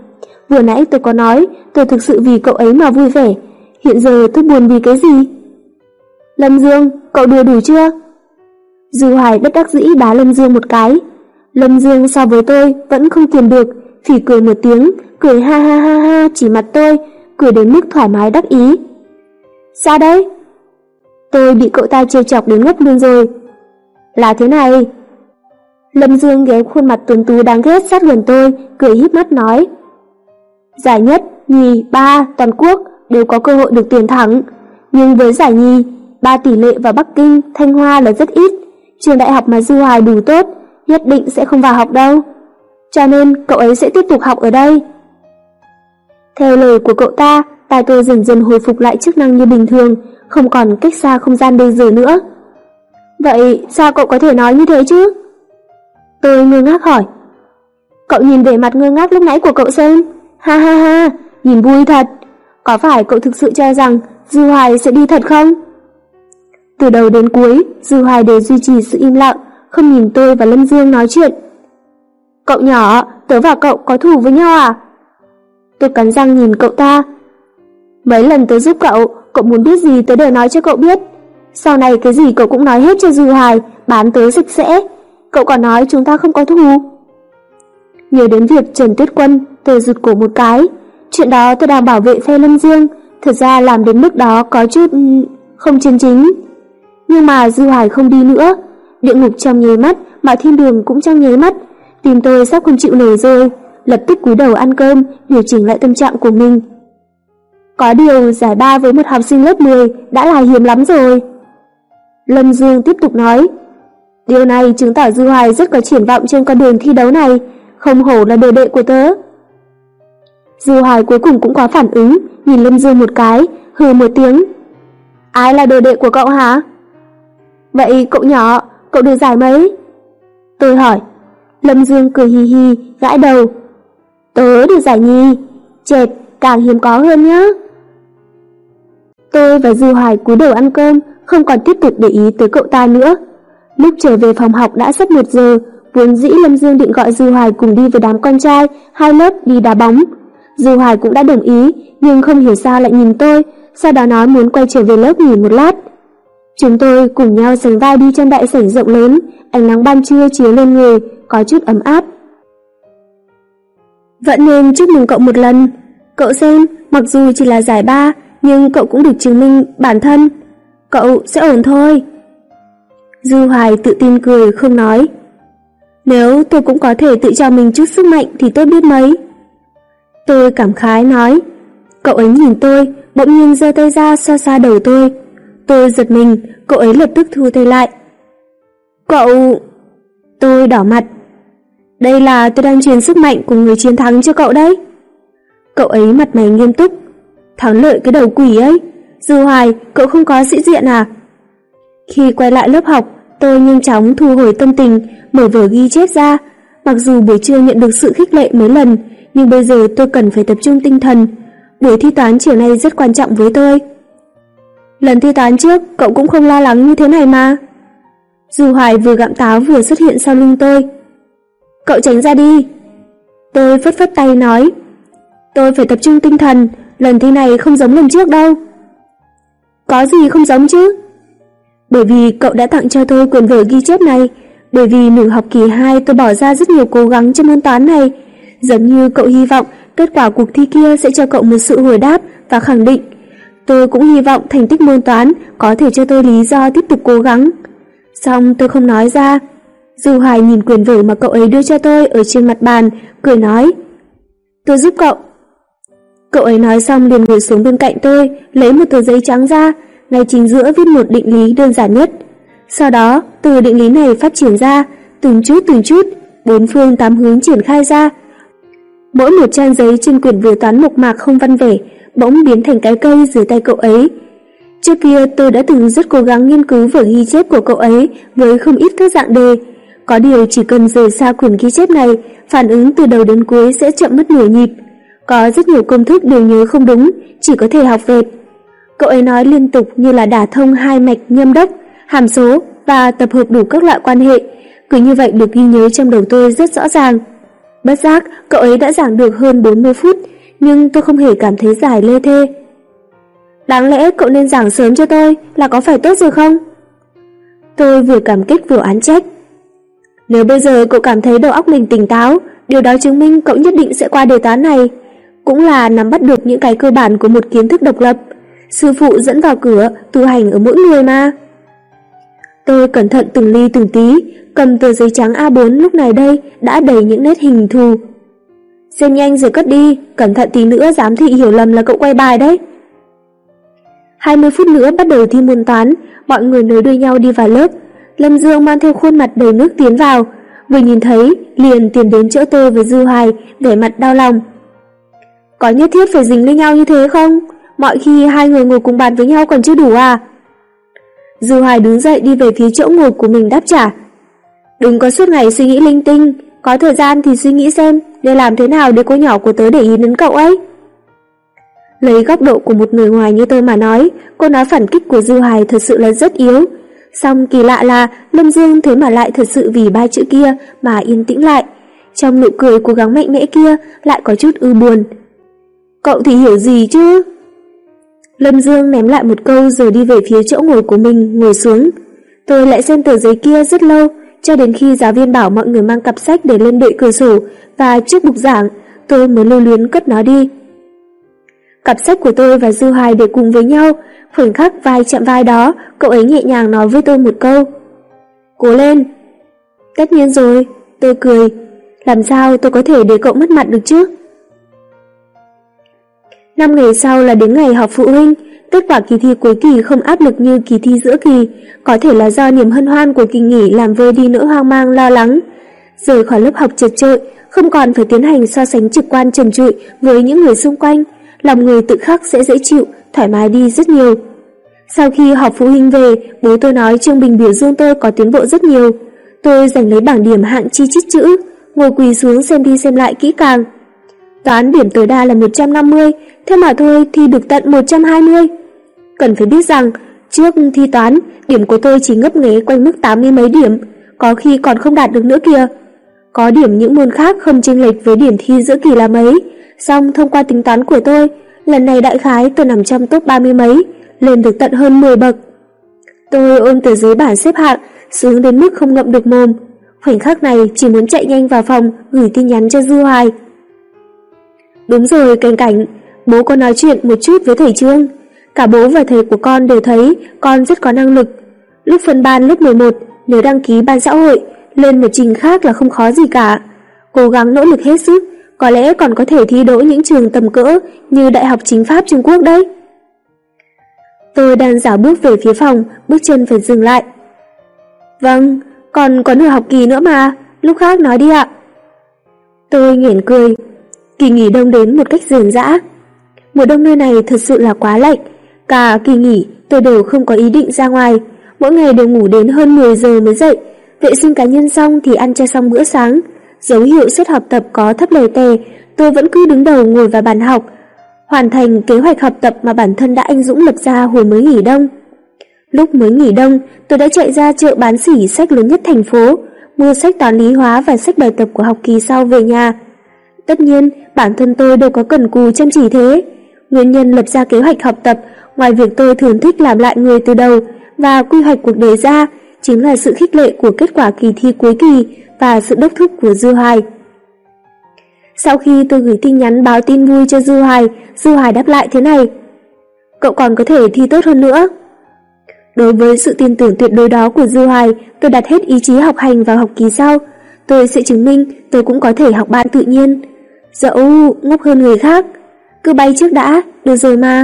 Vừa nãy tôi có nói tôi thực sự vì cậu ấy mà vui vẻ. Hiện giờ tôi buồn vì cái gì? Lâm Dương, cậu đùa đủ chưa? Dư Hoài bất đắc dĩ đá Lâm Dương một cái. Lâm Dương so với tôi vẫn không kiềm được, phì cười một tiếng, cười ha ha ha ha chỉ mặt tôi, cười đến mức thoải mái đắc ý. Sao đấy? Tôi bị cậu ta trêu chọc đến ngất luôn rồi. Là thế này. Lâm Dương ghé khuôn mặt tuấn tú đáng ghét sát gần tôi, cười híp mắt nói. Giải nhất, nhì, ba toàn quốc đều có cơ hội được tuyển thẳng, nhưng với giải nhì, 3 tỷ lệ vào Bắc Kinh, Thanh Hoa là rất ít. Trường đại học mà Dư Hoài đủ tốt, nhất định sẽ không vào học đâu. Cho nên cậu ấy sẽ tiếp tục học ở đây. Theo lời của cậu ta, tai tôi dần dần hồi phục lại chức năng như bình thường, không còn cách xa không gian bây giờ nữa. Vậy sao cậu có thể nói như thế chứ? Tôi ngơ ngác hỏi. Cậu nhìn vẻ mặt ngơ ngác lúc nãy của cậu xem. Ha ha ha, nhìn vui thật. Có phải cậu thực sự cho rằng Dư Hoài sẽ đi thật không? Từ đầu đến cuối, Dư Hoài đều duy trì sự im lặng, không nhìn tôi và Lâm Dương nói chuyện. Cậu nhỏ, tớ và cậu có thù với nhau à? Tôi cắn răng nhìn cậu ta. Mấy lần tớ giúp cậu muốn biết gì tớ đều nói cho cậu biết. Sau này cái gì cậu cũng nói hết cho Dư Hoài, bán tớ sạch sẽ. Cậu còn nói chúng ta không có thù. Nhớ đến việc Trần Tuyết Quân, tôi rụt cổ một cái. Chuyện đó tôi đang bảo vệ phe Lâm Dương, thật ra làm đến mức đó có chút không chân chính. Nhưng mà Dư Hoài không đi nữa. Địa ngục trong nháy mắt, mà thiên đường cũng trong nháy mắt. Tim tôi sắp không chịu nổi rồi, lập tức cúi đầu ăn cơm, điều chỉnh lại tâm trạng của mình. Có điều giải 3 với một học sinh lớp 10 đã là hiếm lắm rồi. Lâm Dương tiếp tục nói. Điều này chứng tỏ Dư Hoài rất có triển vọng trên con đường thi đấu này, không hổ là đồ đệ của tớ. Dư Hoài cuối cùng cũng có phản ứng, nhìn Lâm Dương một cái, hừ một tiếng. Ai là đồ đệ của cậu hả? Vậy cậu nhỏ, cậu được giải mấy? Tôi hỏi. Lâm Dương cười hì hì, gãi đầu. Tớ được giải nhì. Chệt, càng hiếm có hơn nhá. Tôi và Dư Hoài cúi đầu ăn cơm, không còn tiếp tục để ý tới cậu ta nữa. Lúc trở về phòng học đã sắp 1 giờ, vốn dĩ Lâm Dương định gọi Dư Hoài cùng đi với đám con trai, 2 lớp đi đá bóng. Dư Hoài cũng đã đồng ý, nhưng không hiểu sao lại nhìn tôi, sau đó nói muốn quay trở về lớp nghỉ một lát. Chúng tôi cùng nhau sánh vai đi trong đại sảnh rộng lớn, ánh nắng ban trưa chiếu lên người, có chút ấm áp. Vẫn nên chúc mừng cậu một lần. Cậu xem, mặc dù chỉ là giải 3, nhưng cậu cũng được chứng minh bản thân. Cậu sẽ ổn thôi. Dư Hoài tự tin cười không nói. Nếu tôi cũng có thể tự cho mình chút sức mạnh thì tốt biết mấy. Tôi cảm khái nói. Cậu ấy nhìn tôi, bỗng nhiên giơ tay ra xoa xoa đầu tôi. Tôi giật mình, cậu ấy lập tức thu tay lại. Cậu... Tôi đỏ mặt. Đây là tôi đang truyền sức mạnh của người chiến thắng cho cậu đấy. Cậu ấy mặt mày nghiêm túc. Thắng lợi cái đầu quỷ ấy. Dư Hoài, cậu không có sĩ diện à? Khi quay lại lớp học, tôi nhanh chóng thu hồi tâm tình, mở vở ghi chép ra. Mặc dù buổi trưa nhận được sự khích lệ mấy lần, nhưng bây giờ tôi cần phải tập trung tinh thần. Buổi thi toán chiều nay rất quan trọng với tôi. Lần thi toán trước, cậu cũng không lo lắng như thế này mà. Dư Hoài vừa gặm táo vừa xuất hiện sau lưng tôi. Cậu tránh ra đi. Tôi phất phất tay nói. Tôi phải tập trung tinh thần, lần thi này không giống lần trước đâu. Có gì không giống chứ? Bởi vì cậu đã tặng cho tôi quyển vở ghi chép này, bởi vì nửa học kỳ 2 tôi bỏ ra rất nhiều cố gắng cho môn toán này. Giống như cậu hy vọng kết quả cuộc thi kia sẽ cho cậu một sự hồi đáp và khẳng định. Tôi cũng hy vọng thành tích môn toán có thể cho tôi lý do tiếp tục cố gắng. Xong tôi không nói ra. Dư Hoài nhìn quyển vở mà cậu ấy đưa cho tôi ở trên mặt bàn, cười nói. Tôi giúp cậu. Cậu ấy nói xong liền ngồi xuống bên cạnh tôi, lấy một tờ giấy trắng ra, ngay chính giữa viết một định lý đơn giản nhất. Sau đó, từ định lý này phát triển ra, từng chút, 4 phương 8 hướng triển khai ra. Mỗi một trang giấy trên quyển vở toán mộc mạc không văn vẻ, bỗng biến thành cái cây dưới tay cậu ấy. Trước kia tôi đã từng rất cố gắng nghiên cứu vở ghi chép của cậu ấy với không ít các dạng đề. Có điều chỉ cần rời xa quyển ghi chép này, phản ứng từ đầu đến cuối sẽ chậm mất nửa nhịp. Có rất nhiều công thức đều nhớ không đúng, chỉ có thể học vẹt. Cậu ấy nói liên tục như là đả thông 2 mạch nhâm đốc, hàm số và tập hợp đủ các loại quan hệ. Cứ như vậy được ghi nhớ trong đầu tôi rất rõ ràng. Bất giác, cậu ấy đã giảng được hơn 40 phút, nhưng tôi không hề cảm thấy giải lê thê. Đáng lẽ cậu nên giảng sớm cho tôi là có phải tốt rồi không? Tôi vừa cảm kích vừa oán trách. Nếu bây giờ cậu cảm thấy đầu óc mình tỉnh táo, điều đó chứng minh cậu nhất định sẽ qua đề toán này, cũng là nắm bắt được những cái cơ bản của một kiến thức độc lập. Sư phụ dẫn vào cửa, tu hành ở mỗi người mà. Tôi cẩn thận từng ly từng tí, cầm tờ giấy trắng A4 lúc này đây đã đầy những nét hình thù. Xem nhanh rồi cất đi, cẩn thận tí nữa giám thị hiểu lầm là cậu quay bài đấy. 20 phút nữa bắt đầu thi môn toán, mọi người nối đuôi nhau đi vào lớp. Lâm Dương mang theo khuôn mặt đầy nước tiến vào, vừa nhìn thấy liền tiến đến chỗ tôi với Dư Hoài, vẻ mặt đau lòng. Có nhất thiết phải dính lên nhau như thế không? Mọi khi hai người ngồi cùng bàn với nhau còn chưa đủ à? Dư Hoài đứng dậy đi về phía chỗ ngồi của mình đáp trả. Đừng có suốt ngày suy nghĩ linh tinh, có thời gian thì suy nghĩ xem nên làm thế nào để cô nhỏ của tớ để ý đến cậu ấy. Lấy góc độ của một người ngoài như tôi mà nói, cô nói phản kích của Dư Hoài thật sự là rất yếu. Song kỳ lạ là Lâm Dương thế mà lại thật sự vì ba chữ kia mà yên tĩnh lại. Trong nụ cười cố gắng mạnh mẽ kia lại có chút ư buồn. Cậu thì hiểu gì chứ? Lâm Dương ném lại một câu rồi đi về phía chỗ ngồi của mình, ngồi xuống. Tôi lại xem tờ giấy kia rất lâu, cho đến khi giáo viên bảo mọi người mang cặp sách để lên đậy cửa sổ và trước bục giảng, tôi mới lưu luyến cất nó đi. Cặp sách của tôi và Dư Hoài để cùng với nhau, khoảnh khắc vai chạm vai đó, cậu ấy nhẹ nhàng nói với tôi một câu. Cố lên. Tất nhiên rồi, tôi cười. Làm sao tôi có thể để cậu mất mặt được chứ? 5 ngày sau là đến ngày họp phụ huynh. Kết quả kỳ thi cuối kỳ không áp lực như kỳ thi giữa kỳ, có thể là do niềm hân hoan của kỳ nghỉ làm vơi đi nỗi hoang mang lo lắng. Rời khỏi lớp học chật chội, không còn phải tiến hành so sánh trực quan trần trụi với những người xung quanh, lòng người tự khắc sẽ dễ chịu, thoải mái đi rất nhiều. Sau khi họp phụ huynh về, bố tôi nói Trương Bình biểu dương tôi có tiến bộ rất nhiều. Tôi giành lấy bảng điểm hạng chi chít chữ, ngồi quỳ xuống xem đi xem lại kỹ càng. Toán điểm tối đa là 150, thế mà thôi thi được tận 120. Cần phải biết rằng, trước thi toán, điểm của tôi chỉ ngấp nghé quanh mức 80 mấy điểm, có khi còn không đạt được nữa kìa. Có điểm những môn khác không chênh lệch với điểm thi giữa kỳ là mấy, song thông qua tính toán của tôi, lần này đại khái tôi nằm trong top 30 mấy, lên được tận hơn 10 bậc. Tôi ôm tờ giấy bảng xếp hạng, sướng đến mức không ngậm được mồm. Khoảnh khắc này chỉ muốn chạy nhanh vào phòng, gửi tin nhắn cho Dư Hoài. Đúng rồi Cảnh Cảnh, bố có nói chuyện một chút với thầy Trương. Cả bố và thầy của con đều thấy con rất có năng lực. Lúc phân ban lớp 11, nếu đăng ký ban xã hội, lên một trình khác là không khó gì cả. Cố gắng nỗ lực hết sức, có lẽ còn có thể thi đỗ những trường tầm cỡ như Đại học Chính pháp Trung Quốc đấy. Tôi đang dạo bước về phía phòng, bước chân phải dừng lại. Vâng, còn có nửa học kỳ nữa mà, lúc khác nói đi ạ. Tôi nhoẻn cười. Kỳ nghỉ đông đến một cách rền rã. Mùa đông nơi này thật sự là quá lạnh. Cả kỳ nghỉ tôi đều không có ý định ra ngoài, mỗi ngày đều ngủ đến hơn 10 giờ mới dậy. Vệ sinh cá nhân xong thì ăn cho xong bữa sáng. Dấu hiệu xét học tập có thấp lè tè, tôi vẫn cứ đứng đầu ngồi vào bàn học, hoàn thành kế hoạch học tập mà bản thân đã anh dũng lập ra hồi mới nghỉ đông. Lúc mới nghỉ đông, tôi đã chạy ra chợ bán sỉ sách lớn nhất thành phố, mua sách toán lý hóa và sách bài tập của học kỳ sau về nhà. Tất nhiên, bản thân tôi đâu có cần cù chăm chỉ thế. Nguyên nhân lập ra kế hoạch học tập, ngoài việc tôi thường thích làm lại người từ đầu và quy hoạch cuộc đời ra, chính là sự khích lệ của kết quả kỳ thi cuối kỳ và sự đốc thúc của Dư Hoài. Sau khi tôi gửi tin nhắn báo tin vui cho Dư Hoài đáp lại thế này. Cậu còn có thể thi tốt hơn nữa. Đối với sự tin tưởng tuyệt đối đó của Dư Hoài, tôi đặt hết ý chí học hành vào học kỳ sau. Tôi sẽ chứng minh tôi cũng có thể học ban tự nhiên. Dẫu ngốc hơn người khác, cứ bay trước đã, được rồi mà.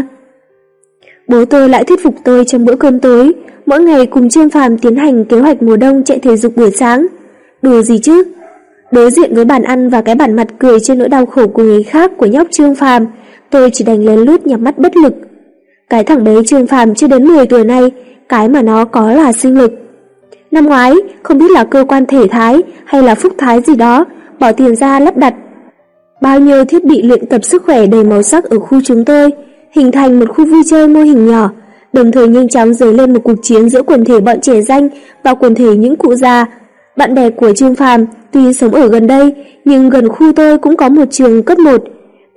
Bố tôi lại thuyết phục tôi trong bữa cơm tối, mỗi ngày cùng Trương Phàm tiến hành kế hoạch mùa đông chạy thể dục buổi sáng. Đùa gì chứ? Đối diện với bàn ăn và cái bản mặt cười trên nỗi đau khổ của người khác của nhóc Trương Phàm, tôi chỉ đành lén lút nhắm mắt bất lực. Cái thằng bé Trương Phàm chưa đến 10 tuổi này, cái mà nó có là sinh lực. Năm ngoái, không biết là cơ quan thể thái hay là phúc thái gì đó, bỏ tiền ra lắp đặt bao nhiêu thiết bị luyện tập sức khỏe đầy màu sắc ở khu chúng tôi, hình thành một khu vui chơi mô hình nhỏ, đồng thời nhanh chóng dấy lên một cuộc chiến giữa quần thể bọn trẻ danh và quần thể những cụ già. Bạn bè của Trương Phàm tuy sống ở gần đây, nhưng gần khu tôi cũng có một trường cấp 1,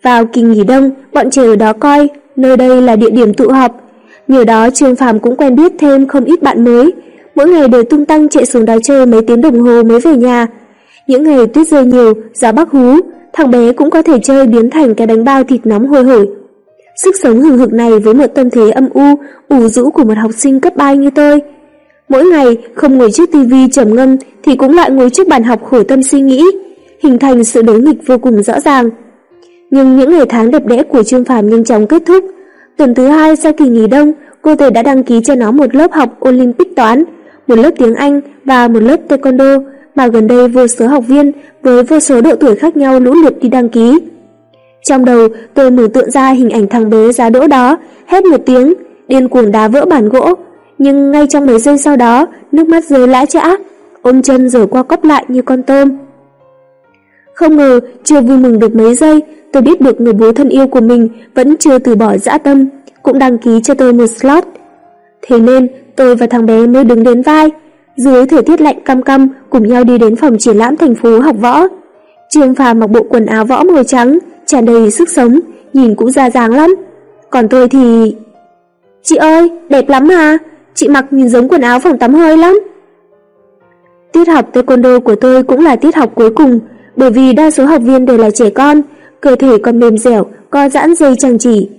Vào kỳ nghỉ đông, bọn trẻ ở đó coi nơi đây là địa điểm tụ họp. Nhờ đó Trương Phàm cũng quen biết thêm không ít bạn mới, mỗi ngày đều tung tăng chạy xuống đó chơi mấy tiếng đồng hồ mới về nhà. Những ngày tuyết rơi nhiều, gió bắc hú, thằng bé cũng có thể chơi biến thành cái bánh bao thịt nóng hôi hổi. Sức sống hừng hực này với một tâm thế âm u, ủ rũ của một học sinh cấp 3 như tôi. Mỗi ngày không ngồi trước tivi trầm ngâm thì cũng lại ngồi trước bàn học khổ tâm suy nghĩ, hình thành sự đối nghịch vô cùng rõ ràng. Nhưng những ngày tháng đẹp đẽ của Trương Phàm nhanh chóng kết thúc. Tuần thứ 2 sau kỳ nghỉ đông, cô Tề đã đăng ký cho nó một lớp học Olympic toán, một lớp tiếng Anh và một lớp taekwondo, mà gần đây vô số học viên với vô số độ tuổi khác nhau lũ lượt đi đăng ký. Trong đầu tôi mường tượng ra hình ảnh thằng bé giá đỗ đó, hét một tiếng, điên cuồng đá vỡ bàn gỗ, nhưng ngay trong mấy giây sau đó, nước mắt rơi lã chã, ôm chân rồi qua cóp lại như con tôm. Không ngờ, chưa vui mừng được mấy giây, tôi biết được người bố thân yêu của mình vẫn chưa từ bỏ dã tâm, cũng đăng ký cho tôi một slot. Thế nên, tôi và thằng bé mới đứng đến vai, dưới thời tiết lạnh căm căm cùng nhau đi đến phòng triển lãm thành phố học võ. Trương Phàm mặc bộ quần áo võ màu trắng, tràn đầy sức sống, nhìn cũng ra dáng lắm. Còn tôi thì... Chị ơi, đẹp lắm mà, chị mặc nhìn giống quần áo phòng tắm hơi lắm. Tiết học taekwondo của tôi cũng là tiết học cuối cùng, bởi vì đa số học viên đều là trẻ con, cơ thể còn mềm dẻo, co giãn dây chằng chỉ.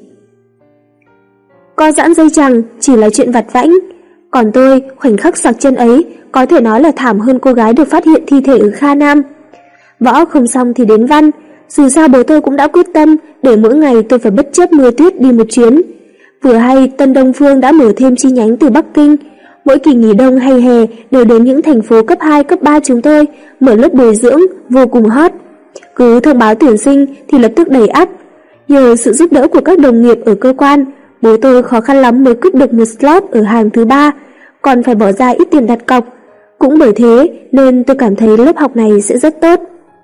Co giãn dây chằng chỉ là chuyện vặt vãnh, còn tôi khoảnh khắc sặc chân ấy có thể nói là thảm hơn cô gái được phát hiện thi thể ở Kha Nam. Võ không xong thì đến văn, dù sao bố tôi cũng đã quyết tâm để mỗi ngày tôi phải bất chấp mưa tuyết đi một chuyến. Vừa hay Tân Đông Phương đã mở thêm chi nhánh từ Bắc Kinh, mỗi kỳ nghỉ đông hay hè đều đến những thành phố cấp 2, cấp 3 chúng tôi mở lớp bồi dưỡng vô cùng hot. Cứ thông báo tuyển sinh thì lập tức đầy ắp. Nhờ sự giúp đỡ của các đồng nghiệp ở cơ quan, bố tôi khó khăn lắm mới cướp được một slot ở hàng thứ 3, còn phải bỏ ra ít tiền đặt cọc. Cũng bởi thế nên tôi cảm thấy lớp học này sẽ rất tốt.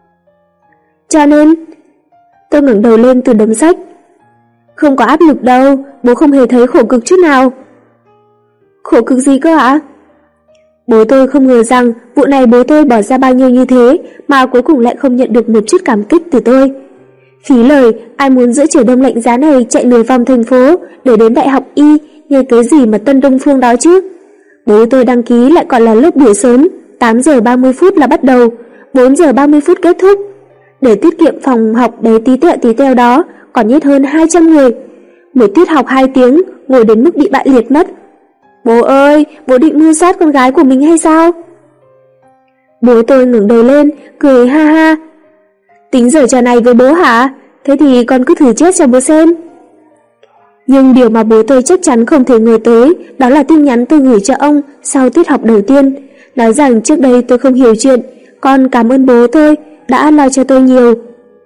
Cho nên, tôi ngẩng đầu lên từ đống sách. Không có áp lực đâu, bố không hề thấy khổ cực chút nào. Khổ cực gì cơ ạ? Bố tôi không ngờ rằng vụ này bố tôi bỏ ra bao nhiêu như thế mà cuối cùng lại không nhận được một chút cảm kích từ tôi. Phí lời, ai muốn giữa trời đông lạnh giá này chạy nửa vòng thành phố để đến đại học y như cái gì mà Tân Đông Phương đó chứ. Bố tôi đăng ký lại còn là lớp buổi sớm, 8 giờ 30 phút là bắt đầu, 4 giờ 30 phút kết thúc. Để tiết kiệm phòng học bé tí teo đó, còn nhét hơn 200 người. Một tiết học 2 tiếng, ngồi đến mức bị bại liệt mất. Bố ơi, bố định mưu sát con gái của mình hay sao? Bố tôi ngẩng đầu lên, cười ha ha. Tính giở trò này với bố hả? Thế thì con cứ thử chết cho bố xem. Nhưng điều mà bố tôi chắc chắn không thể ngờ tới, đó là tin nhắn tôi gửi cho ông sau tiết học đầu tiên, nói rằng trước đây tôi không hiểu chuyện, con cảm ơn bố tôi đã lo cho tôi nhiều.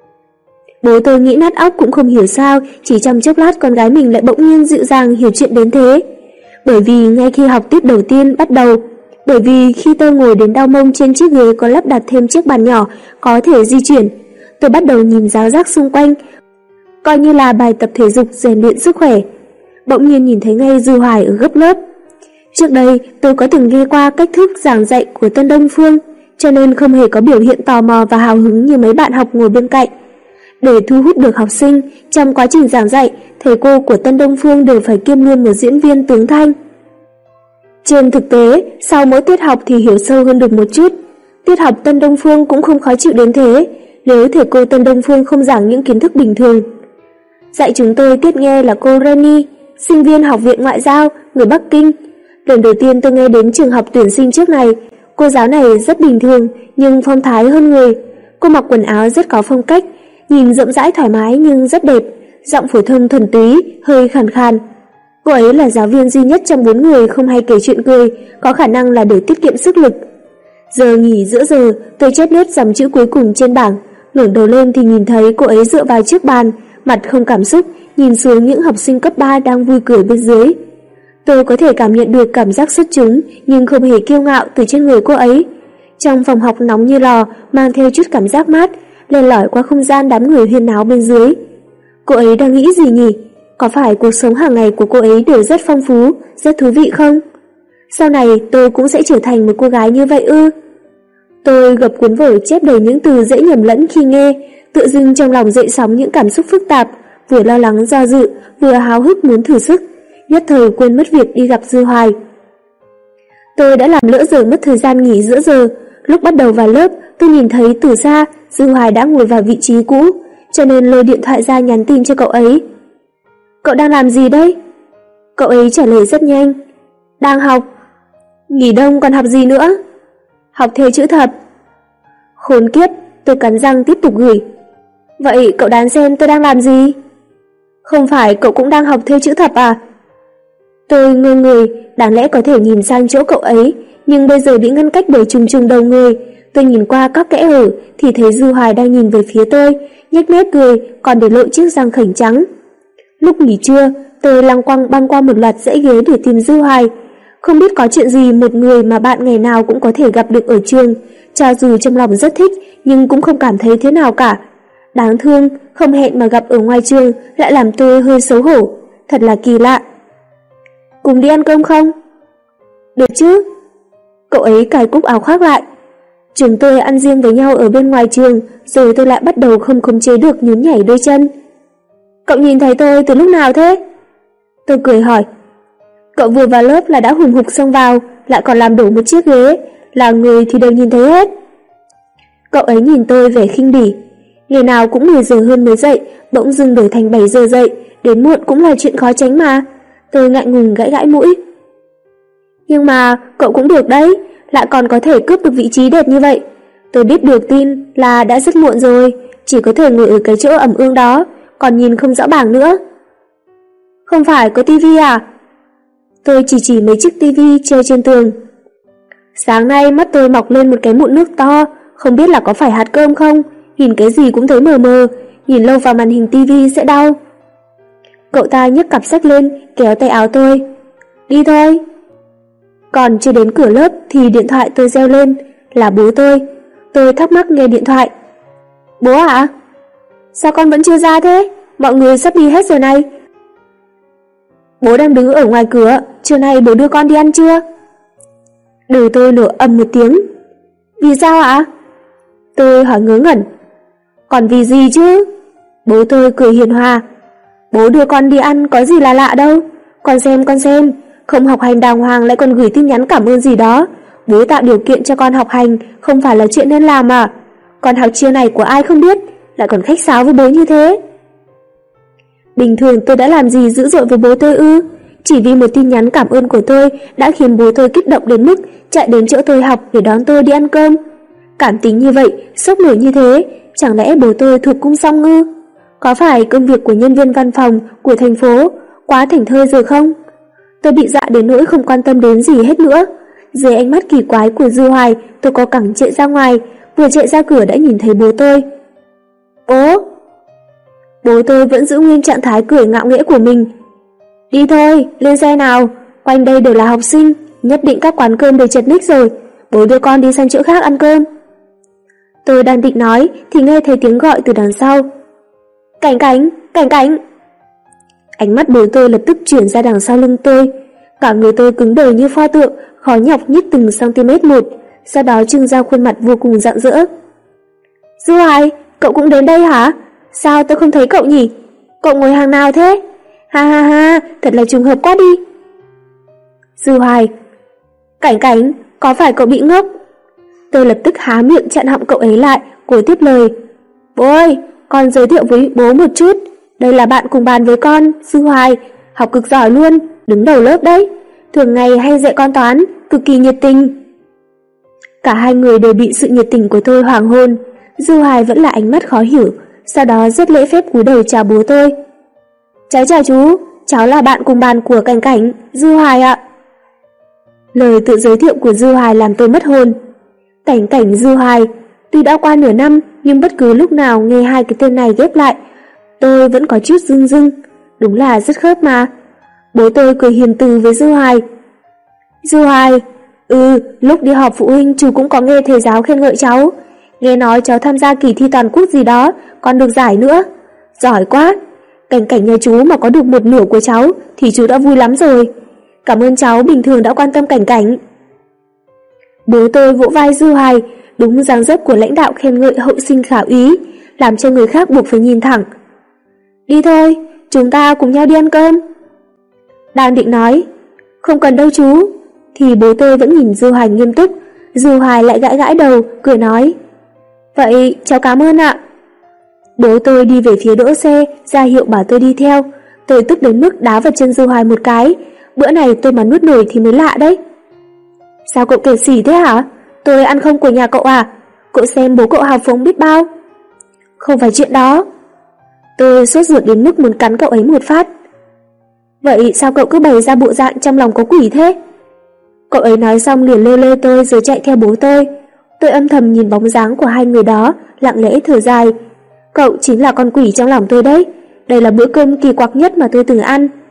Bố tôi nghĩ nát óc cũng không hiểu sao chỉ trong chốc lát con gái mình lại bỗng nhiên dịu dàng hiểu chuyện đến thế. Bởi vì ngay khi học tiết đầu tiên bắt đầu, bởi vì khi tôi ngồi đến đau mông trên chiếc ghế có lắp đặt thêm chiếc bàn nhỏ có thể di chuyển, tôi bắt đầu nhìn ráo rác xung quanh, coi như là bài tập thể dục rèn luyện sức khỏe. Bỗng nhiên nhìn thấy ngay Dư Hoài ở góc lớp. Trước đây tôi có từng nghe qua cách thức giảng dạy của Tân Đông Phương, cho nên không hề có biểu hiện tò mò và hào hứng như mấy bạn học ngồi bên cạnh. Để thu hút được học sinh, trong quá trình giảng dạy, thầy cô của Tân Đông Phương đều phải kiêm luôn một diễn viên tướng thanh. Trên thực tế, sau mỗi tiết học thì hiểu sâu hơn được một chút. Tiết học Tân Đông Phương cũng không khó chịu đến thế, nếu thầy cô Tân Đông Phương không giảng những kiến thức bình thường. Dạy chúng tôi tiết nghe là cô Reni, sinh viên học viện ngoại giao, người Bắc Kinh. Lần đầu tiên tôi nghe đến trường học tuyển sinh trước này, cô giáo này rất bình thường nhưng phong thái hơn người. Cô mặc quần áo rất có phong cách, nhìn rộng rãi thoải mái nhưng rất đẹp, giọng phổ thông thuần túy, hơi khàn khàn. Cô ấy là giáo viên duy nhất trong 4 người không hay kể chuyện cười, có khả năng là để tiết kiệm sức lực. Giờ nghỉ giữa giờ, tôi chép nốt dòng chữ cuối cùng trên bảng, ngẩng đầu lên thì nhìn thấy cô ấy dựa vào chiếc bàn, mặt không cảm xúc, nhìn xuống những học sinh cấp 3 đang vui cười bên dưới. Tôi có thể cảm nhận được cảm giác xuất chúng nhưng không hề kiêu ngạo từ trên người cô ấy. Trong phòng học nóng như lò, mang theo chút cảm giác mát, len lỏi qua không gian đám người huyên náo bên dưới. Cô ấy đang nghĩ gì nhỉ? Có phải cuộc sống hàng ngày của cô ấy đều rất phong phú, rất thú vị không? Sau này tôi cũng sẽ trở thành một cô gái như vậy ư? Tôi gập cuốn vở chép đầy những từ dễ nhầm lẫn khi nghe, tự dưng trong lòng dậy sóng những cảm xúc phức tạp, vừa lo lắng do dự, vừa háo hức muốn thử sức, nhất thời quên mất việc đi gặp Dư Hoài. Tôi đã làm lỡ giờ mất thời gian nghỉ giữa giờ. Lúc bắt đầu vào lớp, tôi nhìn thấy từ xa Dư Hoài đã ngồi vào vị trí cũ, cho nên lôi điện thoại ra nhắn tin cho cậu ấy. Cậu đang làm gì đấy? Cậu ấy trả lời rất nhanh. Đang học. Nghỉ đông còn học gì nữa? Học theo chữ thập. Khốn kiếp, tôi cắn răng tiếp tục gửi. Vậy cậu đoán xem tôi đang làm gì? Không phải cậu cũng đang học theo chữ thập à? Tôi ngơ người, đáng lẽ có thể nhìn sang chỗ cậu ấy, nhưng bây giờ bị ngăn cách bởi trùng trùng đầu người. Tôi nhìn qua các kẽ hở thì thấy Dư Hoài đang nhìn về phía tôi, nhếch mép cười, còn để lộ chiếc răng khểnh trắng. Lúc nghỉ trưa, tôi lăng quăng băng qua một loạt dãy ghế để tìm Dư Hoài. Không biết có chuyện gì một người mà bạn ngày nào cũng có thể gặp được ở trường, cho dù trong lòng rất thích nhưng cũng không cảm thấy thế nào cả. Đáng thương, không hẹn mà gặp ở ngoài trường lại làm tôi hơi xấu hổ, thật là kỳ lạ. Cùng đi ăn cơm không? Được chứ. Cậu ấy cài cúc áo khoác lại. Chúng tôi ăn riêng với nhau ở bên ngoài trường, rồi tôi lại bắt đầu không khống chế được nhún nhảy đôi chân. Cậu nhìn thấy tôi từ lúc nào thế? Tôi cười hỏi. Cậu vừa vào lớp là đã hùng hục xông vào, lại còn làm đổ một chiếc ghế, là người thì đều nhìn thấy hết. Cậu ấy nhìn tôi vẻ khinh bỉ. Ngày nào cũng 10 giờ hơn mới dậy, bỗng dưng đổi thành 7 giờ dậy, đến muộn cũng là chuyện khó tránh mà. Tôi ngại ngùng gãi gãi mũi. Nhưng mà cậu cũng được đấy, lại còn có thể cướp được vị trí đẹp như vậy. Tôi biết được tin là đã rất muộn rồi, chỉ có thể ngồi ở cái chỗ ẩm ương đó, còn nhìn không rõ bảng nữa. Không phải có tivi à? Tôi chỉ mấy chiếc tivi treo trên tường. Sáng nay mắt tôi mọc lên một cái mụn nước to, không biết là có phải hạt cơm không, nhìn cái gì cũng thấy mờ mờ, nhìn lâu vào màn hình tivi sẽ đau. Cậu ta nhấc cặp sách lên, kéo tay áo tôi. Đi thôi. Còn chưa đến cửa lớp thì điện thoại tôi reo lên, là bố tôi. Tôi thắc mắc nghe điện thoại. Bố ạ? Sao con vẫn chưa ra thế? Mọi người sắp đi hết rồi này. Bố đang đứng ở ngoài cửa, trưa nay bố đưa con đi ăn chưa? Đầu tôi nổ ầm một tiếng. Vì sao ạ? Tôi hỏi ngớ ngẩn. Còn vì gì chứ? Bố tôi cười hiền hòa. Bố đưa con đi ăn có gì là lạ đâu. Con xem, không học hành đàng hoàng lại còn gửi tin nhắn cảm ơn gì đó. Bố tạo điều kiện cho con học hành không phải là chuyện nên làm à? Con học chiêu này của ai không biết, lại còn khách sáo với bố như thế. Bình thường tôi đã làm gì dữ dội với bố tôi ư? Chỉ vì một tin nhắn cảm ơn của tôi đã khiến bố tôi kích động đến mức chạy đến chỗ tôi học để đón tôi đi ăn cơm. Cảm tính như vậy, sốc nổi như thế, chẳng lẽ bố tôi thuộc cung song ngư? Có phải công việc của nhân viên văn phòng của thành phố quá thảnh thơi rồi không? Tôi bị dọa đến nỗi không quan tâm đến gì hết nữa. Dưới ánh mắt kỳ quái của Dư Hoài, tôi có cẳng chạy ra ngoài, vừa chạy ra cửa đã nhìn thấy bố tôi. Bố! Bố tôi vẫn giữ nguyên trạng thái cười ngạo nghễ của mình. Đi thôi, lên xe nào, quanh đây đều là học sinh, nhất định các quán cơm đều chật ních rồi, bố đưa con đi sang chỗ khác ăn cơm. Tôi đang định nói thì nghe thấy tiếng gọi từ đằng sau. Cảnh Cảnh, Cảnh Cảnh! Ánh mắt bố tôi lập tức chuyển ra đằng sau lưng tôi. Cả người tôi cứng đờ như pho tượng, khó nhọc nhích từng cm một, sau đó trưng ra khuôn mặt vô cùng rạng rỡ. Dư Hoài, cậu cũng đến đây hả? Sao tôi không thấy cậu nhỉ? Cậu ngồi hàng nào thế? Ha ha ha, thật là trùng hợp quá đi. Dư Hoài, Cảnh Cảnh, có phải cậu bị ngốc? Tôi lập tức há miệng chặn họng cậu ấy lại, cố tiếp lời. Bố ơi, con giới thiệu với bố một chút. Đây là bạn cùng bàn với con, Dư Hoài, học cực giỏi luôn, đứng đầu lớp đấy. Thường ngày hay dạy con toán, cực kỳ nhiệt tình. Cả hai người đều bị sự nhiệt tình của tôi hoàng hôn. Dư Hoài vẫn là ánh mắt khó hiểu, sau đó rất lễ phép cúi đầu chào bố tôi. Cháu chào chú, cháu là bạn cùng bàn của Cảnh Cảnh, Dư Hoài ạ. Lời tự giới thiệu của Dư Hoài làm tôi mất hồn. Cảnh Cảnh Dư Hoài, tuy đã qua nửa năm nhưng bất cứ lúc nào nghe hai cái tên này ghép lại, tôi vẫn có chút rưng rưng, đúng là rất khớp mà. Bố tôi cười hiền từ với Dư Hoài. Dư Hoài, lúc đi họp phụ huynh chú cũng có nghe thầy giáo khen ngợi cháu. Nghe nói cháu tham gia kỳ thi toàn quốc gì đó, còn được giải nữa. Giỏi quá, Cảnh Cảnh nhà chú mà có được một nửa của cháu thì chú đã vui lắm rồi. Cảm ơn cháu bình thường đã quan tâm Cảnh Cảnh. Bố tôi vỗ vai Dư Hoài, đúng dáng dấp của lãnh đạo khen ngợi hậu sinh khả úy, làm cho người khác buộc phải nhìn thẳng. Đi thôi, chúng ta cùng nhau đi ăn cơm. Đang định nói, không cần đâu chú, thì bố tôi vẫn nhìn Dư Hoài nghiêm túc. Dư Hoài lại gãi gãi đầu, cười nói, vậy cháu cảm ơn ạ. Bố tôi đi về phía đỗ xe, ra hiệu bảo tôi đi theo. Tôi tức đến mức đá vào chân Dư Hoài một cái. Bữa này tôi mà nuốt nổi thì mới lạ đấy. Sao cậu kể xỉ thế hả? Tôi ăn không của nhà cậu à? Cậu xem bố cậu hào phóng biết bao. Không phải chuyện đó. Tôi sốt ruột đến mức muốn cắn cậu ấy một phát. Vậy sao cậu cứ bày ra bộ dạng trong lòng có quỷ thế? Cậu ấy nói xong liền lê lê tôi rồi chạy theo bố tôi. Tôi âm thầm nhìn bóng dáng của hai người đó, lặng lẽ thở dài. Cậu chính là con quỷ trong lòng tôi đấy. Đây là bữa cơm kỳ quặc nhất mà tôi từng ăn.